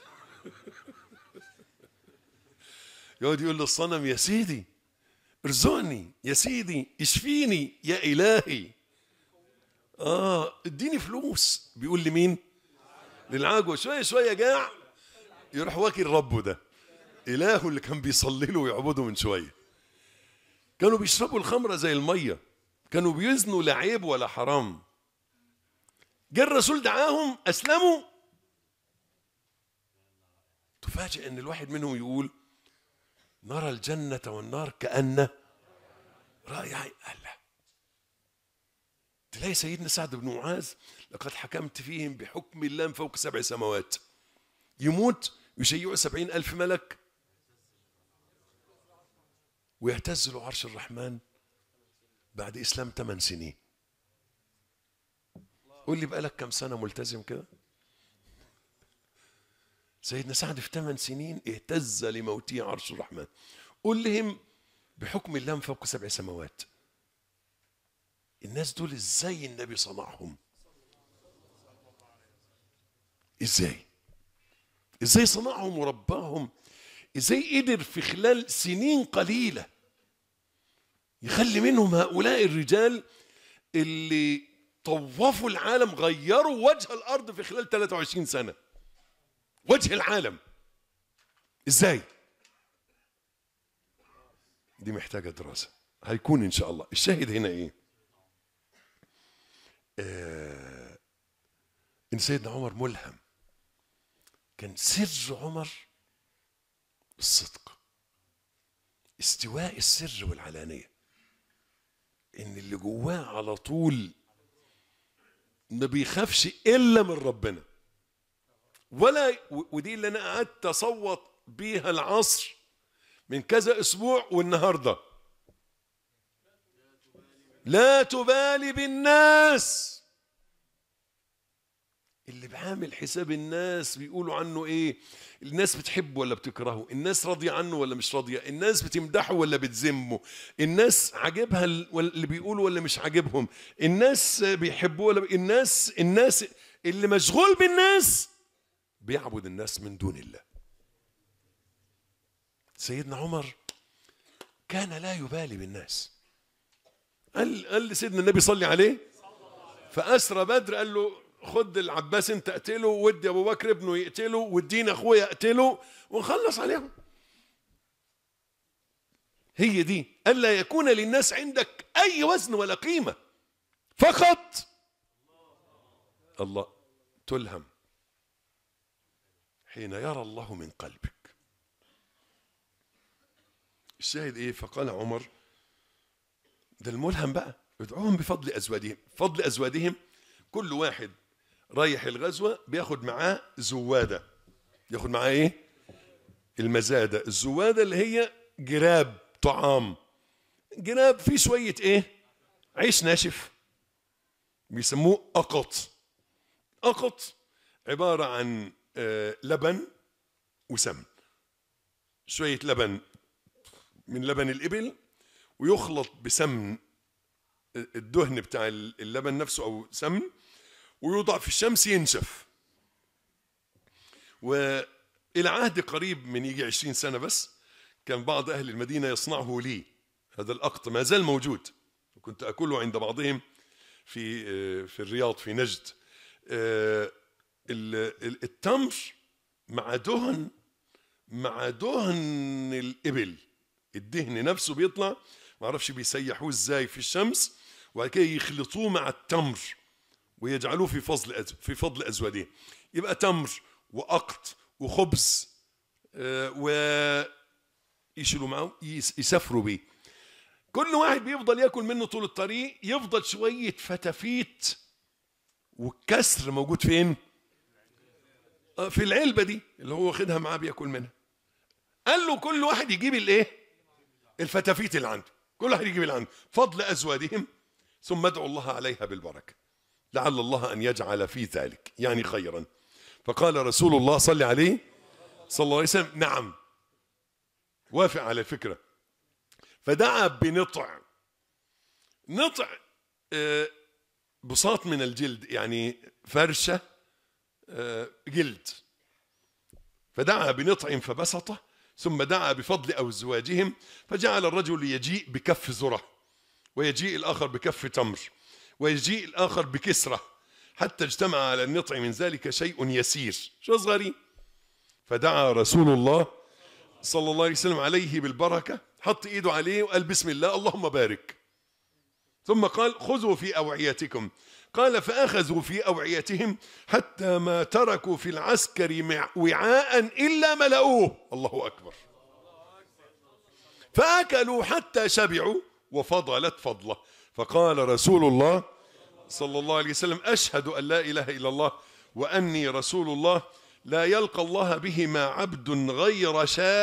يقعد يقول للصنم يا سيدي ارزقني، يا سيدي اشفيني، يا إلهي اديني فلوس. بيقول لمين؟ للعجوة. شوية شوية جاع يروح واكل ربه ده إلهه اللي كان بيصلي له ويعبده من شوية. كانوا بيشربوا الخمرة زي المية، كانوا بيزنوا لا عيب ولا حرام. جاء الرسول دعاهم أسلموا، تفاجئ أن الواحد منهم يقول نرى الجنة والنار كأن رأي عين. الله، تلاقي سيدنا سعد بن معاذ لقد حكمت فيهم بحكم الله من فوق 7 سماوات. يموت يشيعوا 70,000 ملك ويهتز له عرش الرحمن بعد إسلام 8 سنين. قول لي بقى لك كم سنة ملتزم كده؟ سيدنا سعد في 8 سنين اهتز لموته عرش الرحمن. قول لهم بحكم الله من فوق 7 سماوات. الناس دول ازاي النبي صنعهم؟ ازاي صنعهم ورباهم؟ ازاي قدر في خلال سنين قليلة يخلي منهم هؤلاء الرجال اللي طوفوا العالم، غيروا وجه الأرض في خلال 23 سنة، وجه العالم. ازاي؟ دي محتاجة دراسة، هيكون ان شاء الله. الشاهد هنا ايه؟ ان سيدنا عمر ملهم. كان سر عمر الصدق، استواء السر والعلانية، ان اللي جواه على طول ما بيخافش الا من ربنا. ولا ودي اللي انا قعدت اصوت بيها العصر من كذا اسبوع والنهارده، لا تبالي بالناس. اللي بعامل حساب الناس بيقولوا عنه ايه، الناس بتحبه ولا بتكرهه، الناس راضيه عنه ولا مش راضيه، الناس بتمدحه ولا بتذمه، الناس عاجبها اللي بيقولوا ولا مش عاجبهم، الناس بيحبوه ولا الناس اللي مشغول بالناس بيعبد الناس من دون الله. سيدنا عمر كان لا يبالي بالناس. قال سيدنا النبي صلي عليه فأسرى بدر، قال له خد العباس انت اقتله، ودي ابو بكر ابنه يقتله، وادينا اخويا اقتله ونخلص عليهم. هي دي الا يكون للناس عندك اي وزن ولا قيمه، فقط الله تلهم حين يرى الله من قلبك. الشاهد ايه؟ فقال عمر ده الملهم بقى، ادعوهم بفضل ازواجهم. فضل ازواجهم كل واحد رايح الغزوة بياخد معاه زوادة. ياخد معاه ايه؟ المزادة. الزوادة اللي هي جراب طعام، جراب فيه شوية ايه؟ عيش ناشف بيسموه أقط. أقط عبارة عن لبن وسمن، شوية لبن من لبن الإبل ويخلط بسمن الدهن بتاع اللبن نفسه أو سمن، ويوضع في الشمس ينشف. وإلى عهد قريب من يجي 20 سنة بس كان بعض أهل المدينة يصنعه لي. هذا الأقط ما زال موجود، وكنت أكله عند بعضهم في الرياض في نجد. التمر مع دهن الإبل، الدهن نفسه بيطلع، ما اعرفش بيسيحوه ازاي في الشمس، وبعد كده يخلطوه مع التمر ويجعلوه في فضل أزواجه. يبقى تمر وأقط وخبز، ويشيلوا معه يسافروا بيه. كل واحد بيفضل ياكل منه طول الطريق، يفضل شوية فتافيت والكسر موجود فين؟ في العلبة دي اللي هو واخدها معاه بياكل منها. قال له كل واحد يجيب الايه؟ الفتافيت اللي عنده، كل واحد يجيب اللي عنده، فضل أزوادهم، ثم ادعوا الله عليها بالبركة لعل الله أن يجعل في ذلك يعني خيرا. فقال رسول الله صلى عليه صلى الله عليه وسلم نعم، وافق على الفكرة. فدعا بنطع، نطع بساط من الجلد، يعني فرشة جلد. فدعا بنطع فبسطه، ثم دعا بفضل أزواجهم، فجعل الرجل يجيء بكف ذرة، ويجيء الآخر بكف تمر، ويجيء الآخر بكسرة، حتى اجتمع على النطع من ذلك شيء يسير، شو صغير. فدعا رسول الله صلى الله عليه وسلم عليه بالبركة، حط ايده عليه وقال بسم الله اللهم بارك، ثم قال خذوا في أوعيتكم. قال فأخذوا في أوعيتهم حتى ما تركوا في العسكر وعاء إلا ملؤوه. الله أكبر. فأكلوا حتى شبعوا وفضلت فضله. فقال رسول الله صلى الله عليه وسلم أشهد أن لا إله إلا الله وأني رسول الله، لا يلقى الله بهما عبد غير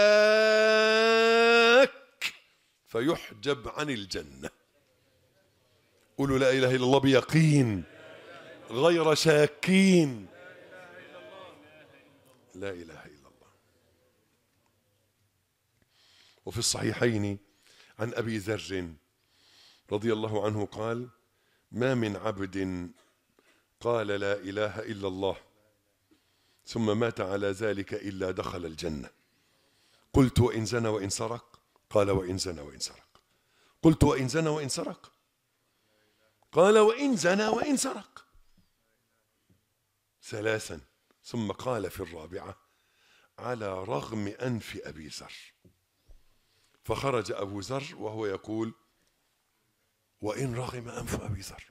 شاك فيحجب عن الجنة. قولوا لا إله إلا الله بيقين، غير شاكين. لا إله إلا الله. وفي الصحيحين عن أبي ذر رضي الله عنه قال ما من عبد قال لا إله إلا الله ثم مات على ذلك إلا دخل الجنة. قلت وإن زنى وإن سرق؟ قال وإن زنى وإن سرق. قلت وإن زنى وإن سرق؟ قال وإن زنى وإن سرق. ثلاثا، ثم قال في الرابعة على رغم أنف أبي ذر. فخرج أبو ذر وهو يقول وإن رغم أنف أبي ذر.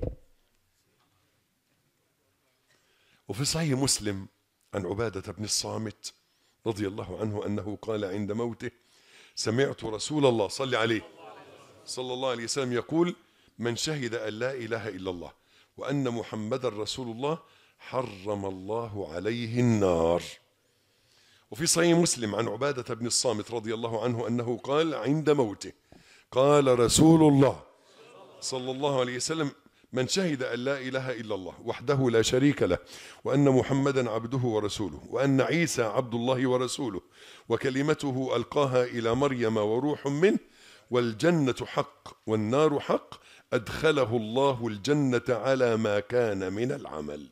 وفي صحيح مسلم عن عبادة بن الصامت رضي الله عنه أنه قال عند موته سمعت رسول الله صلى الله عليه وسلم يقول من شهد أن لا إله إلا الله وأن محمد رسول الله حرم الله عليه النار. وفي صحيح مسلم عن عبادة بن الصامت رضي الله عنه أنه قال عند موته قال رسول الله صلى الله عليه وسلم من شهد أن لا إله إلا الله وحده لا شريك له وأن محمدا عبده ورسوله وأن عيسى عبد الله ورسوله وكلمته ألقاها إلى مريم وروح منه والجنة حق والنار حق أدخله الله الجنة على ما كان من العمل.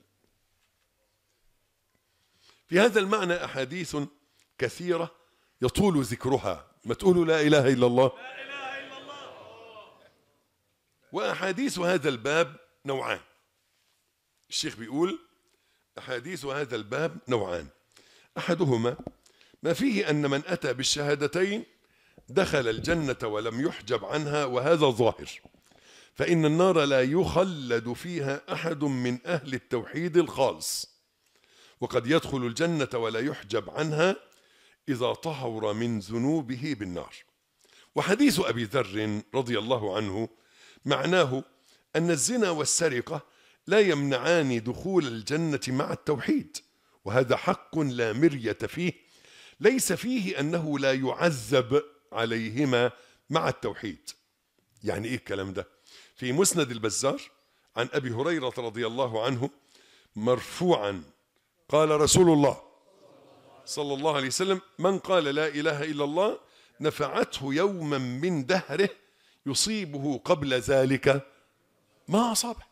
في هذا المعنى أحاديث كثيرة يطول ذكرها. ما تقولوا لا إله إلا الله. وأحاديث هذا الباب نوعان. الشيخ بيقول أحاديث هذا الباب نوعان. أحدهما ما فيه أن من أتى بالشهادتين دخل الجنة ولم يحجب عنها، وهذا ظاهر، فإن النار لا يخلد فيها أحد من أهل التوحيد الخالص، وقد يدخل الجنة ولا يحجب عنها إذا طهر من ذنوبه بالنار. وحديث أبي ذر رضي الله عنه معناه أن الزنا والسرقة لا يمنعان دخول الجنة مع التوحيد، وهذا حق لا مرية فيه، ليس فيه أنه لا يعذب عليهما مع التوحيد. يعني إيه الكلام ده؟ في مسند البزار عن أبي هريرة رضي الله عنه مرفوعا قال رسول الله صلى الله عليه وسلم من قال لا إله إلا الله نفعته يوما من دهره يصيبه قبل ذلك ما أصابه.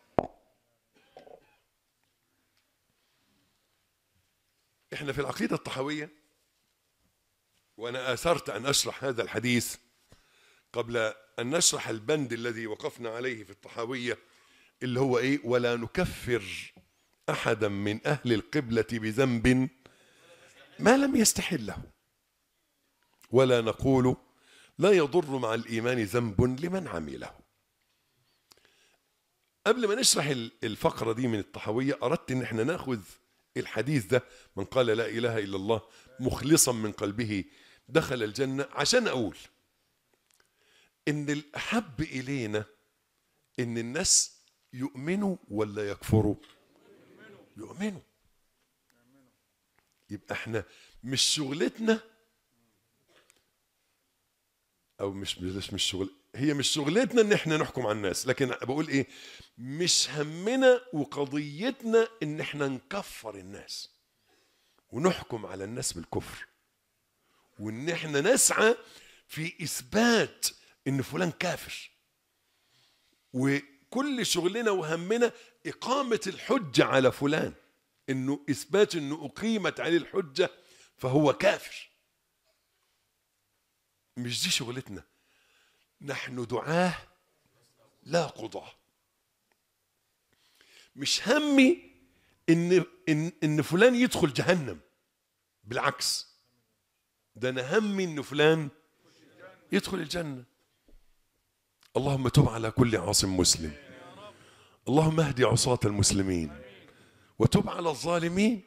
احنا في العقيدة الطحاوية، وأنا آثرت أن أشرح هذا الحديث قبل أن نشرح البند الذي وقفنا عليه في الطحاوية اللي هو إيه؟ ولا نكفر أحدا من أهل القبلة بذنب ما لم يستحله، ولا نقول لا يضر مع الإيمان ذنب لمن عمله. قبل ما نشرح الفقرة دي من الطحاوية أردت أن احنا ناخذ الحديث ده من قال لا إله إلا الله مخلصا من قلبه دخل الجنة، عشان أقول إن الأحب إلينا إن الناس يؤمنوا ولا يكفروا. يؤمنوا. يبقى احنا مش شغلتنا، او مش شغل، هي مش شغلتنا ان احنا نحكم على الناس، لكن بقول ايه، مش همنا وقضيتنا ان احنا نكفر الناس ونحكم على الناس بالكفر، وان احنا نسعى في اثبات ان فلان كافر. وكل شغلنا وهمنا اقامة الحجة على فلان، انه اثبات انه اقيمت عليه الحجة فهو كافر. مش دي شغلتنا، نحن دعاة لا قضاة. مش همي ان فلان يدخل جهنم، بالعكس، ده انا همي ان فلان يدخل الجنة. اللهم تب على كل عاصم مسلم، اللهم اهدي عصاة المسلمين وتب على الظالمين.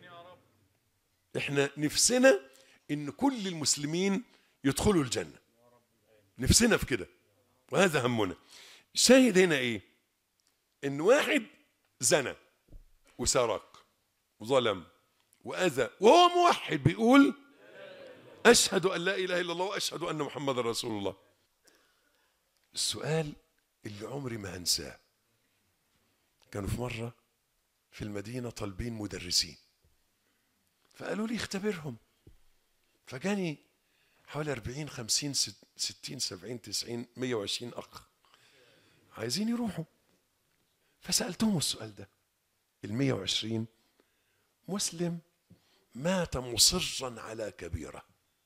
احنا نفسنا ان كل المسلمين يدخلوا الجنة، نفسنا في كده، وهذا همنا. شاهد هنا ايه؟ ان واحد زنى وسرق وظلم واذى وهو موحد بيقول اشهد ان لا اله الا الله واشهد ان محمد رسول الله. السؤال اللي عمري ما هنساه، كانوا في مرة في المدينة طالبين مدرسين، فقالوا لي اختبرهم، فجاني حوالي 40 50 60 70 90 120 أخ عايزين يروحوا. فسألتهم السؤال ده، 120 مسلم مات مصرا على كبيرة،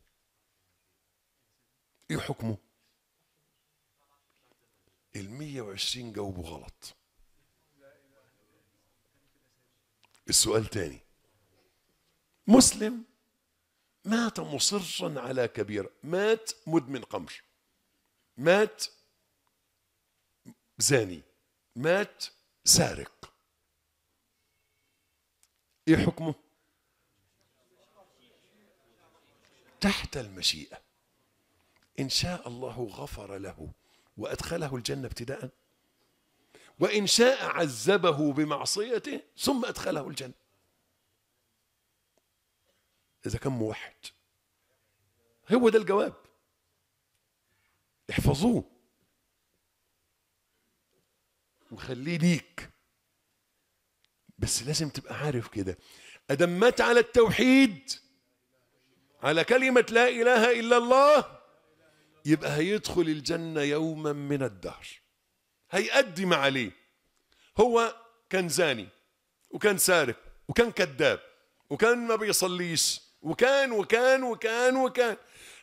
ايه حكمه؟ 120 جاوبوا غلط. السؤال تاني، مسلم مات مصرا على كبيرة، مات مدمن خمر، مات زاني، مات سارق، ايه حكمه؟ تحت المشيئة، إن شاء الله غفر له وأدخله الجنة ابتداء، وإن شاء عذبه بمعصيته ثم أدخله الجنة، إذا كان موحد. هو ده الجواب، احفظوه وخليه ليك، بس لازم تبقى عارف كده، أدم مات على التوحيد، على كلمة لا إله إلا الله، يبقى هيدخل الجنة يوما من الدهر، هيأدي ما عليه. هو كان زاني وكان سارق وكان كذاب وكان ما بيصليش وكان وكان وكان وكان،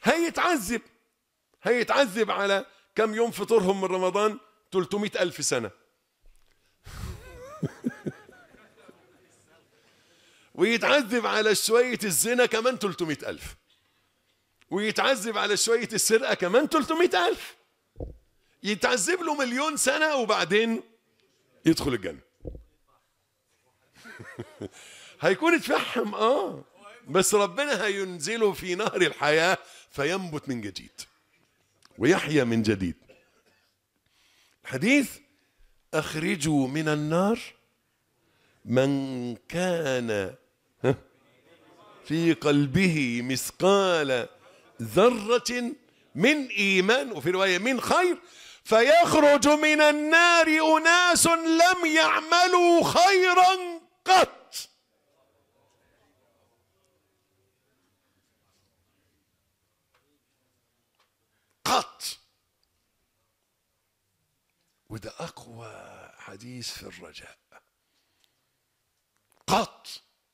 هيتعذب على كم يوم فطورهم من رمضان؟ 300,000 سنة. ويتعذب على شوية الزنا كمان 300,000، ويتعذب على شوية السرقة كمان 300,000، يتعذب له 1,000,000 سنة وبعدين يدخل الجنة. هيكون اتفحم بس ربنا هينزله في نهر الحياة فينبت من جديد ويحيا من جديد. حديث أخرجوا من النار من كان في قلبه مثقال ذرة من إيمان، وفي رواية من خير، فيخرج من النار أناس لم يعملوا خيرا قط. قط. وده أقوى حديث في الرجاء. قط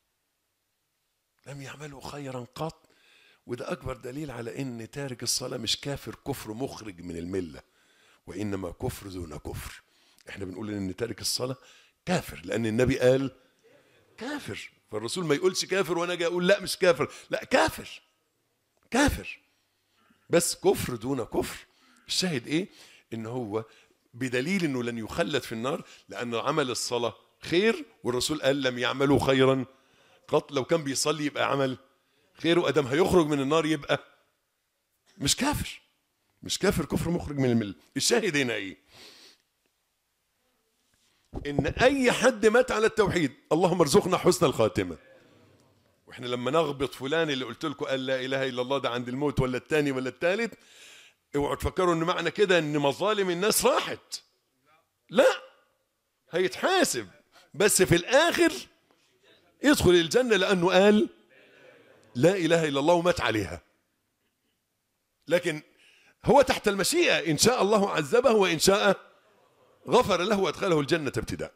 لم يعملوا خيرا قط. وده أكبر دليل على إن تارك الصلاة مش كافر كفر مخرج من الملة، وإنما كفر دون كفر. إحنا بنقول إن تارك الصلاة كافر لأن النبي قال كافر، فالرسول ما يقولش كافر وأنا أجي أقول لا مش كافر، لا كافر، كافر بس كفر دون كفر. الشاهد إيه؟ إن هو بدليل إنه لن يخلد في النار لأن عمل الصلاة خير، والرسول قال لم يعملوا خيرا قط. لو كان بيصلي يبقى عمل خير، وأدم هيخرج من النار يبقى مش كافر، مش كافر كفر مخرج من الملة. الشاهد هنا ايه؟ إن أي حد مات على التوحيد اللهم ارزقنا حسن الخاتمة. وإحنا لما نغبط فلان اللي قلت لكم قال لا إله إلا الله ده عند الموت ولا الثاني ولا الثالث، اوعوا تفكروا إن معنى كده إن مظالم الناس راحت. لا، هيتحاسب بس في الآخر يدخل الجنة لأنه قال لا إله إلا الله ومات عليها. لكن هو تحت المشيئة، إن شاء الله عذبه وإن شاء غفر له وادخله الجنة ابتداء.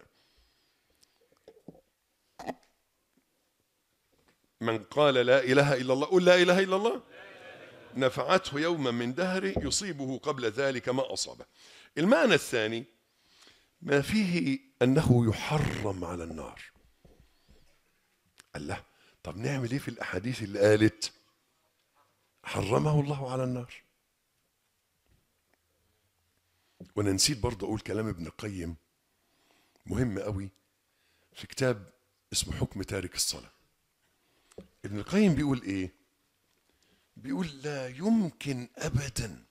من قال لا إله إلا الله، قل لا إله إلا الله، نفعته يوما من دهره يصيبه قبل ذلك ما أصابه. المعنى الثاني ما فيه أنه يحرم على النار. الله، طب نعمل ايه في الأحاديث اللي قالت حرمه الله على النار؟ وانا نسيت برضه اقول كلام ابن القيم مهم قوي في كتاب اسمه حكم تارك الصلاة. ابن القيم بيقول ايه؟ بيقول لا يمكن ابدا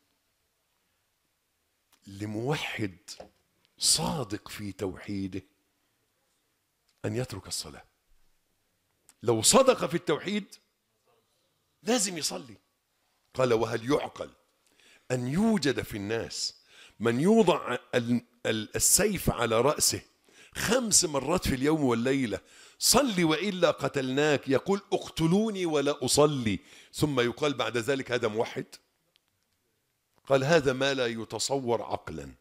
لموحد صادق في توحيده ان يترك الصلاة. لو صدق في التوحيد لازم يصلي. قال وهل يعقل أن يوجد في الناس من يوضع السيف على رأسه 5 مرات في اليوم والليلة، صلي وإلا قتلناك، يقول اقتلوني ولا أصلي، ثم يقال بعد ذلك هذا موحد؟ قال هذا ما لا يتصور عقلا.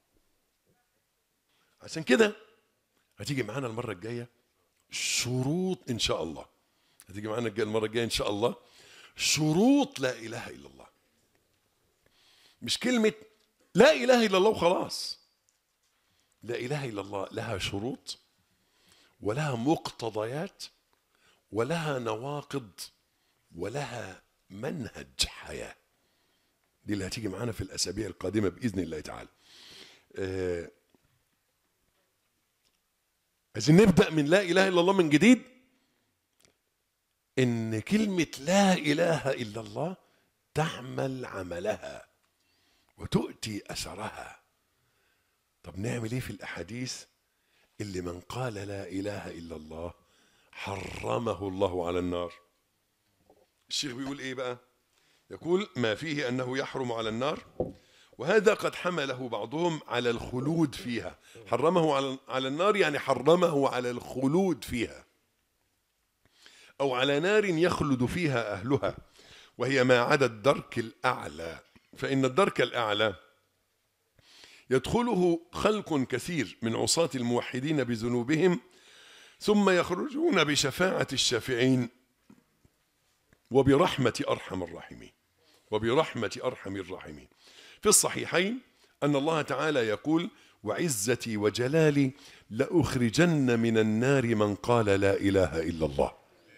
عشان كده هتيجي معانا المرة الجاية شروط إن شاء الله، هتيجي معانا المرة الجاية إن شاء الله شروط لا إله إلا الله. مش كلمة لا إله إلا الله وخلاص. لا إله إلا الله لها شروط ولها مقتضيات ولها نواقض ولها منهج حياة. دي اللي هتيجي معانا في الأسابيع القادمة بإذن الله تعالى. عايزين نبدأ من لا إله إلا الله من جديد. إن كلمة لا إله إلا الله تعمل عملها وتؤتي أثرها. طب نعمل إيه في الأحاديث اللي من قال لا إله إلا الله حرمه الله على النار؟ الشيخ بيقول إيه بقى؟ يقول ما فيه أنه يحرم على النار، وهذا قد حمله بعضهم على الخلود فيها. حرمه على النار يعني حرمه على الخلود فيها، أو على نار يخلد فيها أهلها، وهي ما عدا الدرك الأعلى. فإن الدرك الأعلى يدخله خلق كثير من عصاة الموحدين بذنوبهم، ثم يخرجون بشفاعة الشافعين وبرحمة أرحم الراحمين. وبرحمة أرحم الراحمين. في الصحيحين أن الله تعالى يقول وعزتي وجلالي لأخرجن من النار من قال لا إله إلا الله.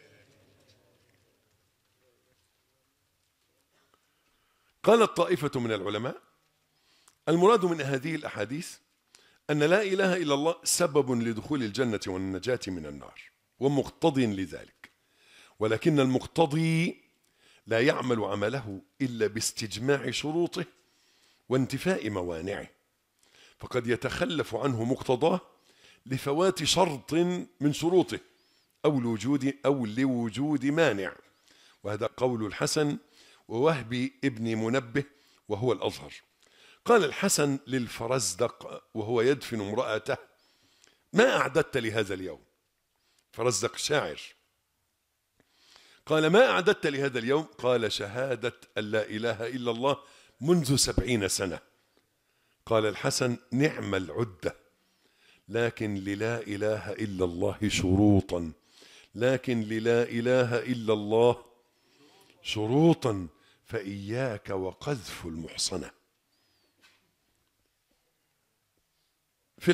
قالت طائفة من العلماء المراد من هذه الأحاديث أن لا إله إلا الله سبب لدخول الجنة والنجاة من النار ومقتضي لذلك، ولكن المقتضي لا يعمل عمله إلا باستجماع شروطه وانتفاء موانعه، فقد يتخلف عنه مقتضاه لفوات شرط من شروطه أو لوجود مانع. وهذا قول الحسن ووهب ابن منبه وهو الأظهر. قال الحسن للفرزدق وهو يدفن امرأته ما أعددت لهذا اليوم؟ فرزدق شاعر. قال ما أعددت لهذا اليوم؟ قال شهادة أن لا إله إلا الله منذ 70 سنة. قال الحسن نعم العدة، لكن للا إله إلا الله شروطا، لكن للا إله إلا الله شروطا، فإياك وقذف المحصنة. في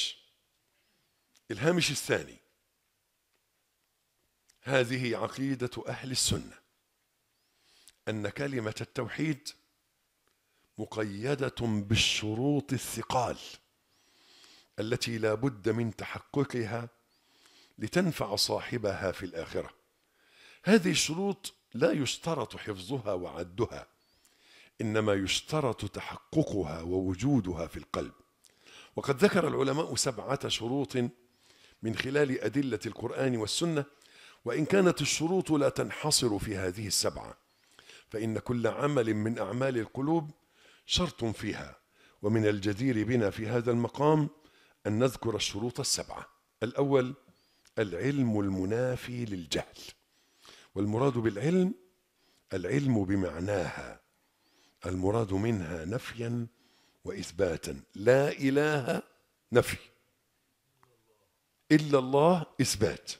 الهامش الثاني: هذه عقيدة أهل السنة أن كلمة التوحيد مقيدة بالشروط الثقال التي لا بد من تحققها لتنفع صاحبها في الآخرة. هذه الشروط لا يشترط حفظها وعدها، إنما يشترط تحققها ووجودها في القلب. وقد ذكر العلماء 7 شروط من خلال أدلة القرآن والسنة، وإن كانت الشروط لا تنحصر في هذه ال7، فإن كل عمل من أعمال القلوب شرط فيها. ومن الجدير بنا في هذا المقام أن نذكر الشروط ال7. الأول العلم المنافي للجهل، والمراد بالعلم العلم بمعناها، المراد منها نفيا وإثباتا. لا إله نفي، إلا الله إثبات.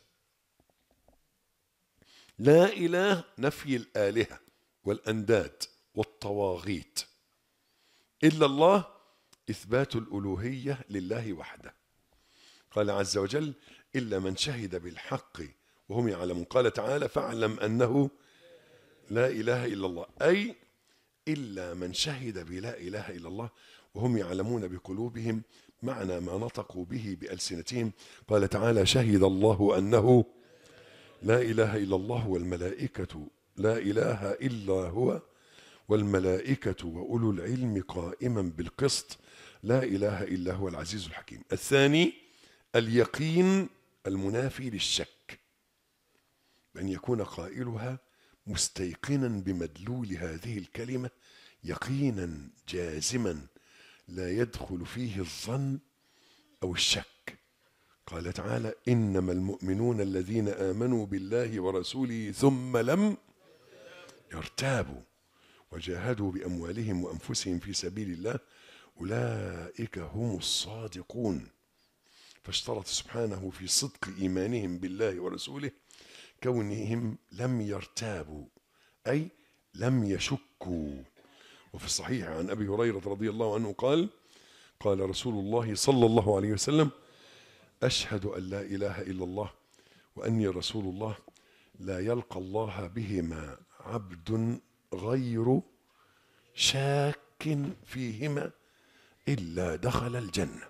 لا إله نفي الآلهة والأنداد والطواغيت، إلا الله إثبات الألوهية لله وحده. قال عز وجل: إلا من شهد بالحق وهم يعلمون. قال تعالى: فاعلم أنه لا إله إلا الله، أي إلا من شهد بلا إله إلا الله وهم يعلمون بقلوبهم معنى ما نطقوا به بألسنتهم. قال تعالى: شهد الله أنه لا إله إلا الله والملائكة لا إله إلا هو والملائكة وأولو العلم قائما بالقسط لا إله إلا هو العزيز الحكيم. الثاني اليقين المنافي للشك، بأن يكون قائلها مستيقنا بمدلول هذه الكلمة يقينا جازما لا يدخل فيه الظن أو الشك. قال تعالى: إنما المؤمنون الذين آمنوا بالله ورسوله ثم لم يرتابوا وجاهدوا بأموالهم وأنفسهم في سبيل الله أولئك هم الصادقون. فاشترط سبحانه في صدق إيمانهم بالله ورسوله كونهم لم يرتابوا، أي لم يشكوا. وفي الصحيح عن أبي هريرة رضي الله عنه قال: قال رسول الله صلى الله عليه وسلم: أشهد أن لا إله إلا الله وأني رسول الله لا يلقى الله بهما عبد غير شاك فيهما إلا دخل الجنة.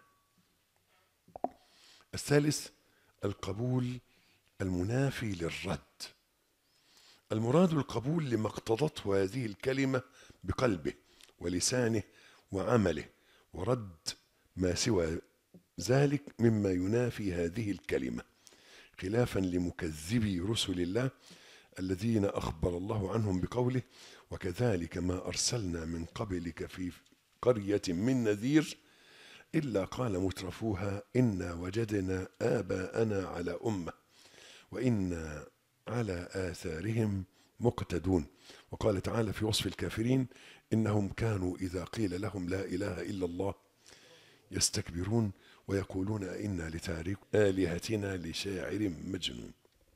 الثالث القبول المنافي للرد، المراد القبول لما اقتضته هذه الكلمة بقلبه ولسانه وعمله، ورد ما سوى ذلك مما ينافي هذه الكلمة، خلافا لمكذبي رسل الله الذين أخبر الله عنهم بقوله: وكذلك ما أرسلنا من قبلك في قرية من نذير إلا قال مترفوها إنا وجدنا آباءنا على أمة وإنا على آثارهم مقتدون. وقال تعالى في وصف الكافرين: إنهم كانوا إذا قيل لهم لا إله إلا الله يستكبرون ويقولون إنا لتارك آلهتنا لشاعر مجنون.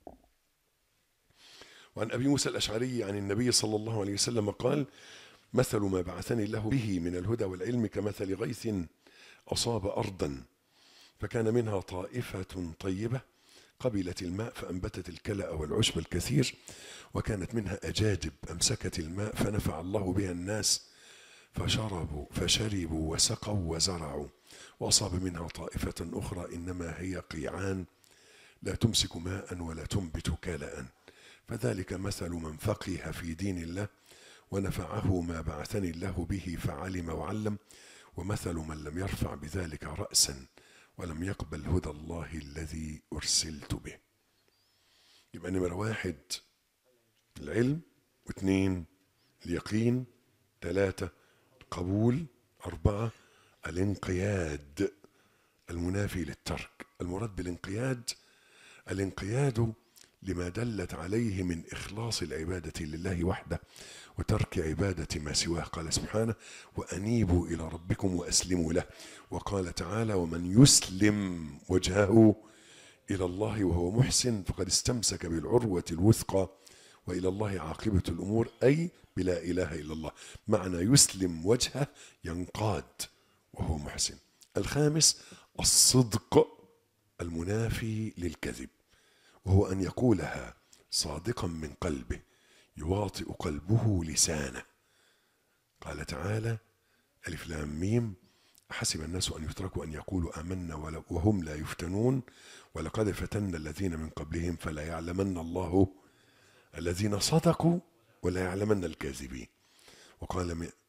وعن أبي موسى الأشعري عن النبي صلى الله عليه وسلم قال: مثل ما بعثني الله به من الهدى والعلم كمثل غيث أصاب أرضا فكان منها طائفة طيبة قبلت الماء فأنبتت الكلأ والعشب الكثير، وكانت منها أجاجب أمسكت الماء فنفع الله بها الناس فشربوا وسقوا وزرعوا. وأصاب منها طائفة أخرى إنما هي قيعان لا تمسك ماء ولا تنبت كلأ. فذلك مثل من فقه في دين الله ونفعه ما بعثني الله به فعلم وعلم، ومثل من لم يرفع بذلك رأسا ولم يقبل هدى الله الذي أرسلت به. يبقى نمرة 1 العلم، 2 اليقين، 3 القبول، 4 الانقياد المنافي للترك. المراد بالانقياد الانقياد لما دلت عليه من إخلاص العبادة لله وحده وترك عبادة ما سواه. قال سبحانه: وأنيبوا إلى ربكم وأسلموا له. وقال تعالى: ومن يسلم وجهه إلى الله وهو محسن فقد استمسك بالعروة الوثقى وإلى الله عاقبة الأمور، أي بلا إله إلا الله. معنى يسلم وجهه ينقاد وهو محسن. الخامس الصدق المنافي للكذب، وهو أن يقولها صادقا من قلبه يواطئ قلبه لسانه. قال تعالى: ألف لام ميم أحسب الناس أن يتركوا أن يقولوا آمنا وهم لا يفتنون ولقد فتنا الذين من قبلهم فلا يعلمن الله الذين صدقوا ولا يعلمن الكاذبين. وقال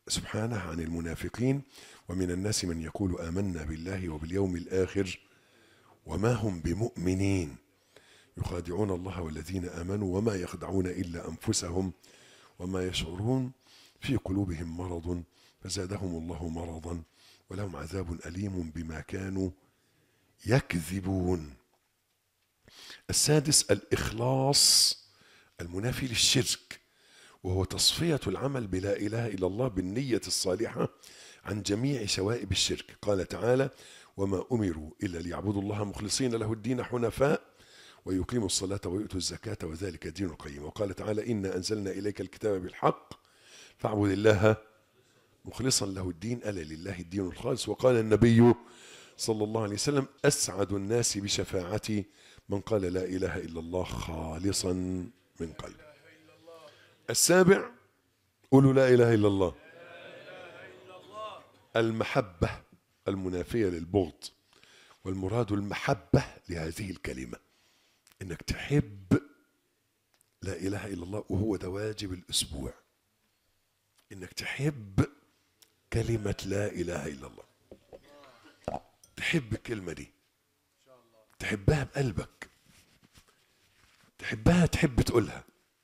سبحانه عن المنافقين: ومن الناس من يقول آمنا بالله وباليوم الآخر وما هم بمؤمنين يخادعون الله والذين آمنوا وما يخدعون إلا أنفسهم وما يشعرون في قلوبهم مرض فزادهم الله مرضا ولهم عذاب أليم بما كانوا يكذبون. السادس: الإخلاص المنافي للشرك، وهو تصفية العمل بلا إله إلا الله بالنية الصالحة عن جميع شوائب الشرك. قال تعالى: وما أمروا إلا ليعبدوا الله مخلصين له الدين حنفاء ويقيموا الصلاة ويؤتوا الزكاة وذلك الدين القيم. وقال تعالى: إنا أنزلنا إليك الكتاب بالحق فاعبد الله مخلصا له الدين ألا لله الدين الخالص. وقال النبي صلى الله عليه وسلم: أسعد الناس بشفاعتي من قال لا إله إلا الله خالصا من قلب. السابع: قولوا لا إله إلا الله. المحبة المنافية للبغض، والمراد المحبة لهذه الكلمة إنك تحب لا إله إلا الله، وهو ده واجب الأسبوع، إنك تحب كلمة لا إله إلا الله، تحب الكلمة دي، تحبها بقلبك، تحبها تحب تقولها،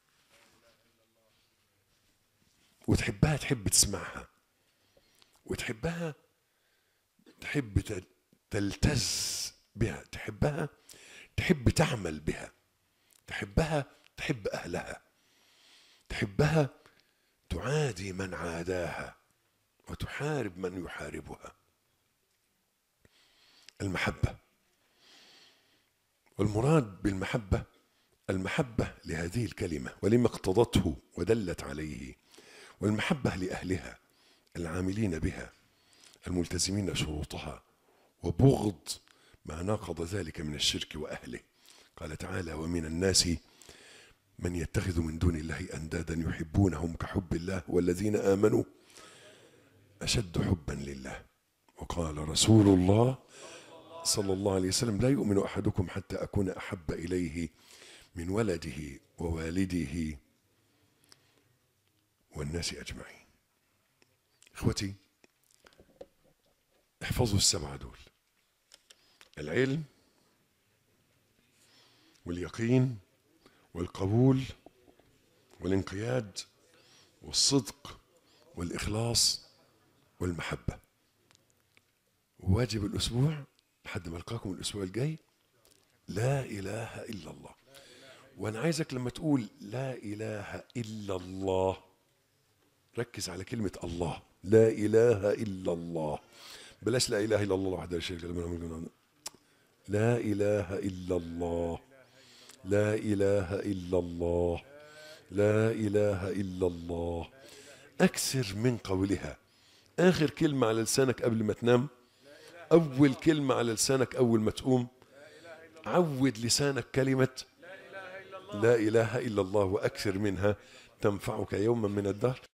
وتحبها تحب تسمعها، وتحبها تحب تلتز بها، تحبها تحب تعمل بها، تحبها تحب أهلها، تحبها تعادي من عاداها وتحارب من يحاربها. المحبة، والمراد بالمحبة المحبة لهذه الكلمة ولما اقتضته ودلت عليه، والمحبة لأهلها العاملين بها الملتزمين شروطها، وبغض ما ناقض ذلك من الشرك وأهله. قال تعالى: ومن الناس من يتخذ من دون الله أندادا يحبونهم كحب الله والذين آمنوا أشد حبا لله. وقال رسول الله صلى الله عليه وسلم: لا يؤمن أحدكم حتى أكون أحب إليه من ولده ووالده والناس أجمعين. إخوتي، احفظوا السبعة دول: العلم واليقين والقبول والانقياد والصدق والإخلاص والمحبة. واجب الأسبوع لحد ما ألقاكم الأسبوع الجاي: لا إله إلا الله. وأنا عايزك لما تقول لا إله إلا الله ركز على كلمة الله. لا إله إلا الله، بلاش لا إله إلا الله وحده لا شريك له. لا إله إلا الله، لا إله إلا الله، لا إله إلا الله. أكثر من قولها. آخر كلمة على لسانك قبل ما تنام، أول كلمة على لسانك أول ما تقوم. عود لسانك كلمة لا إله إلا الله، وأكثر منها تنفعك يوما من الدهر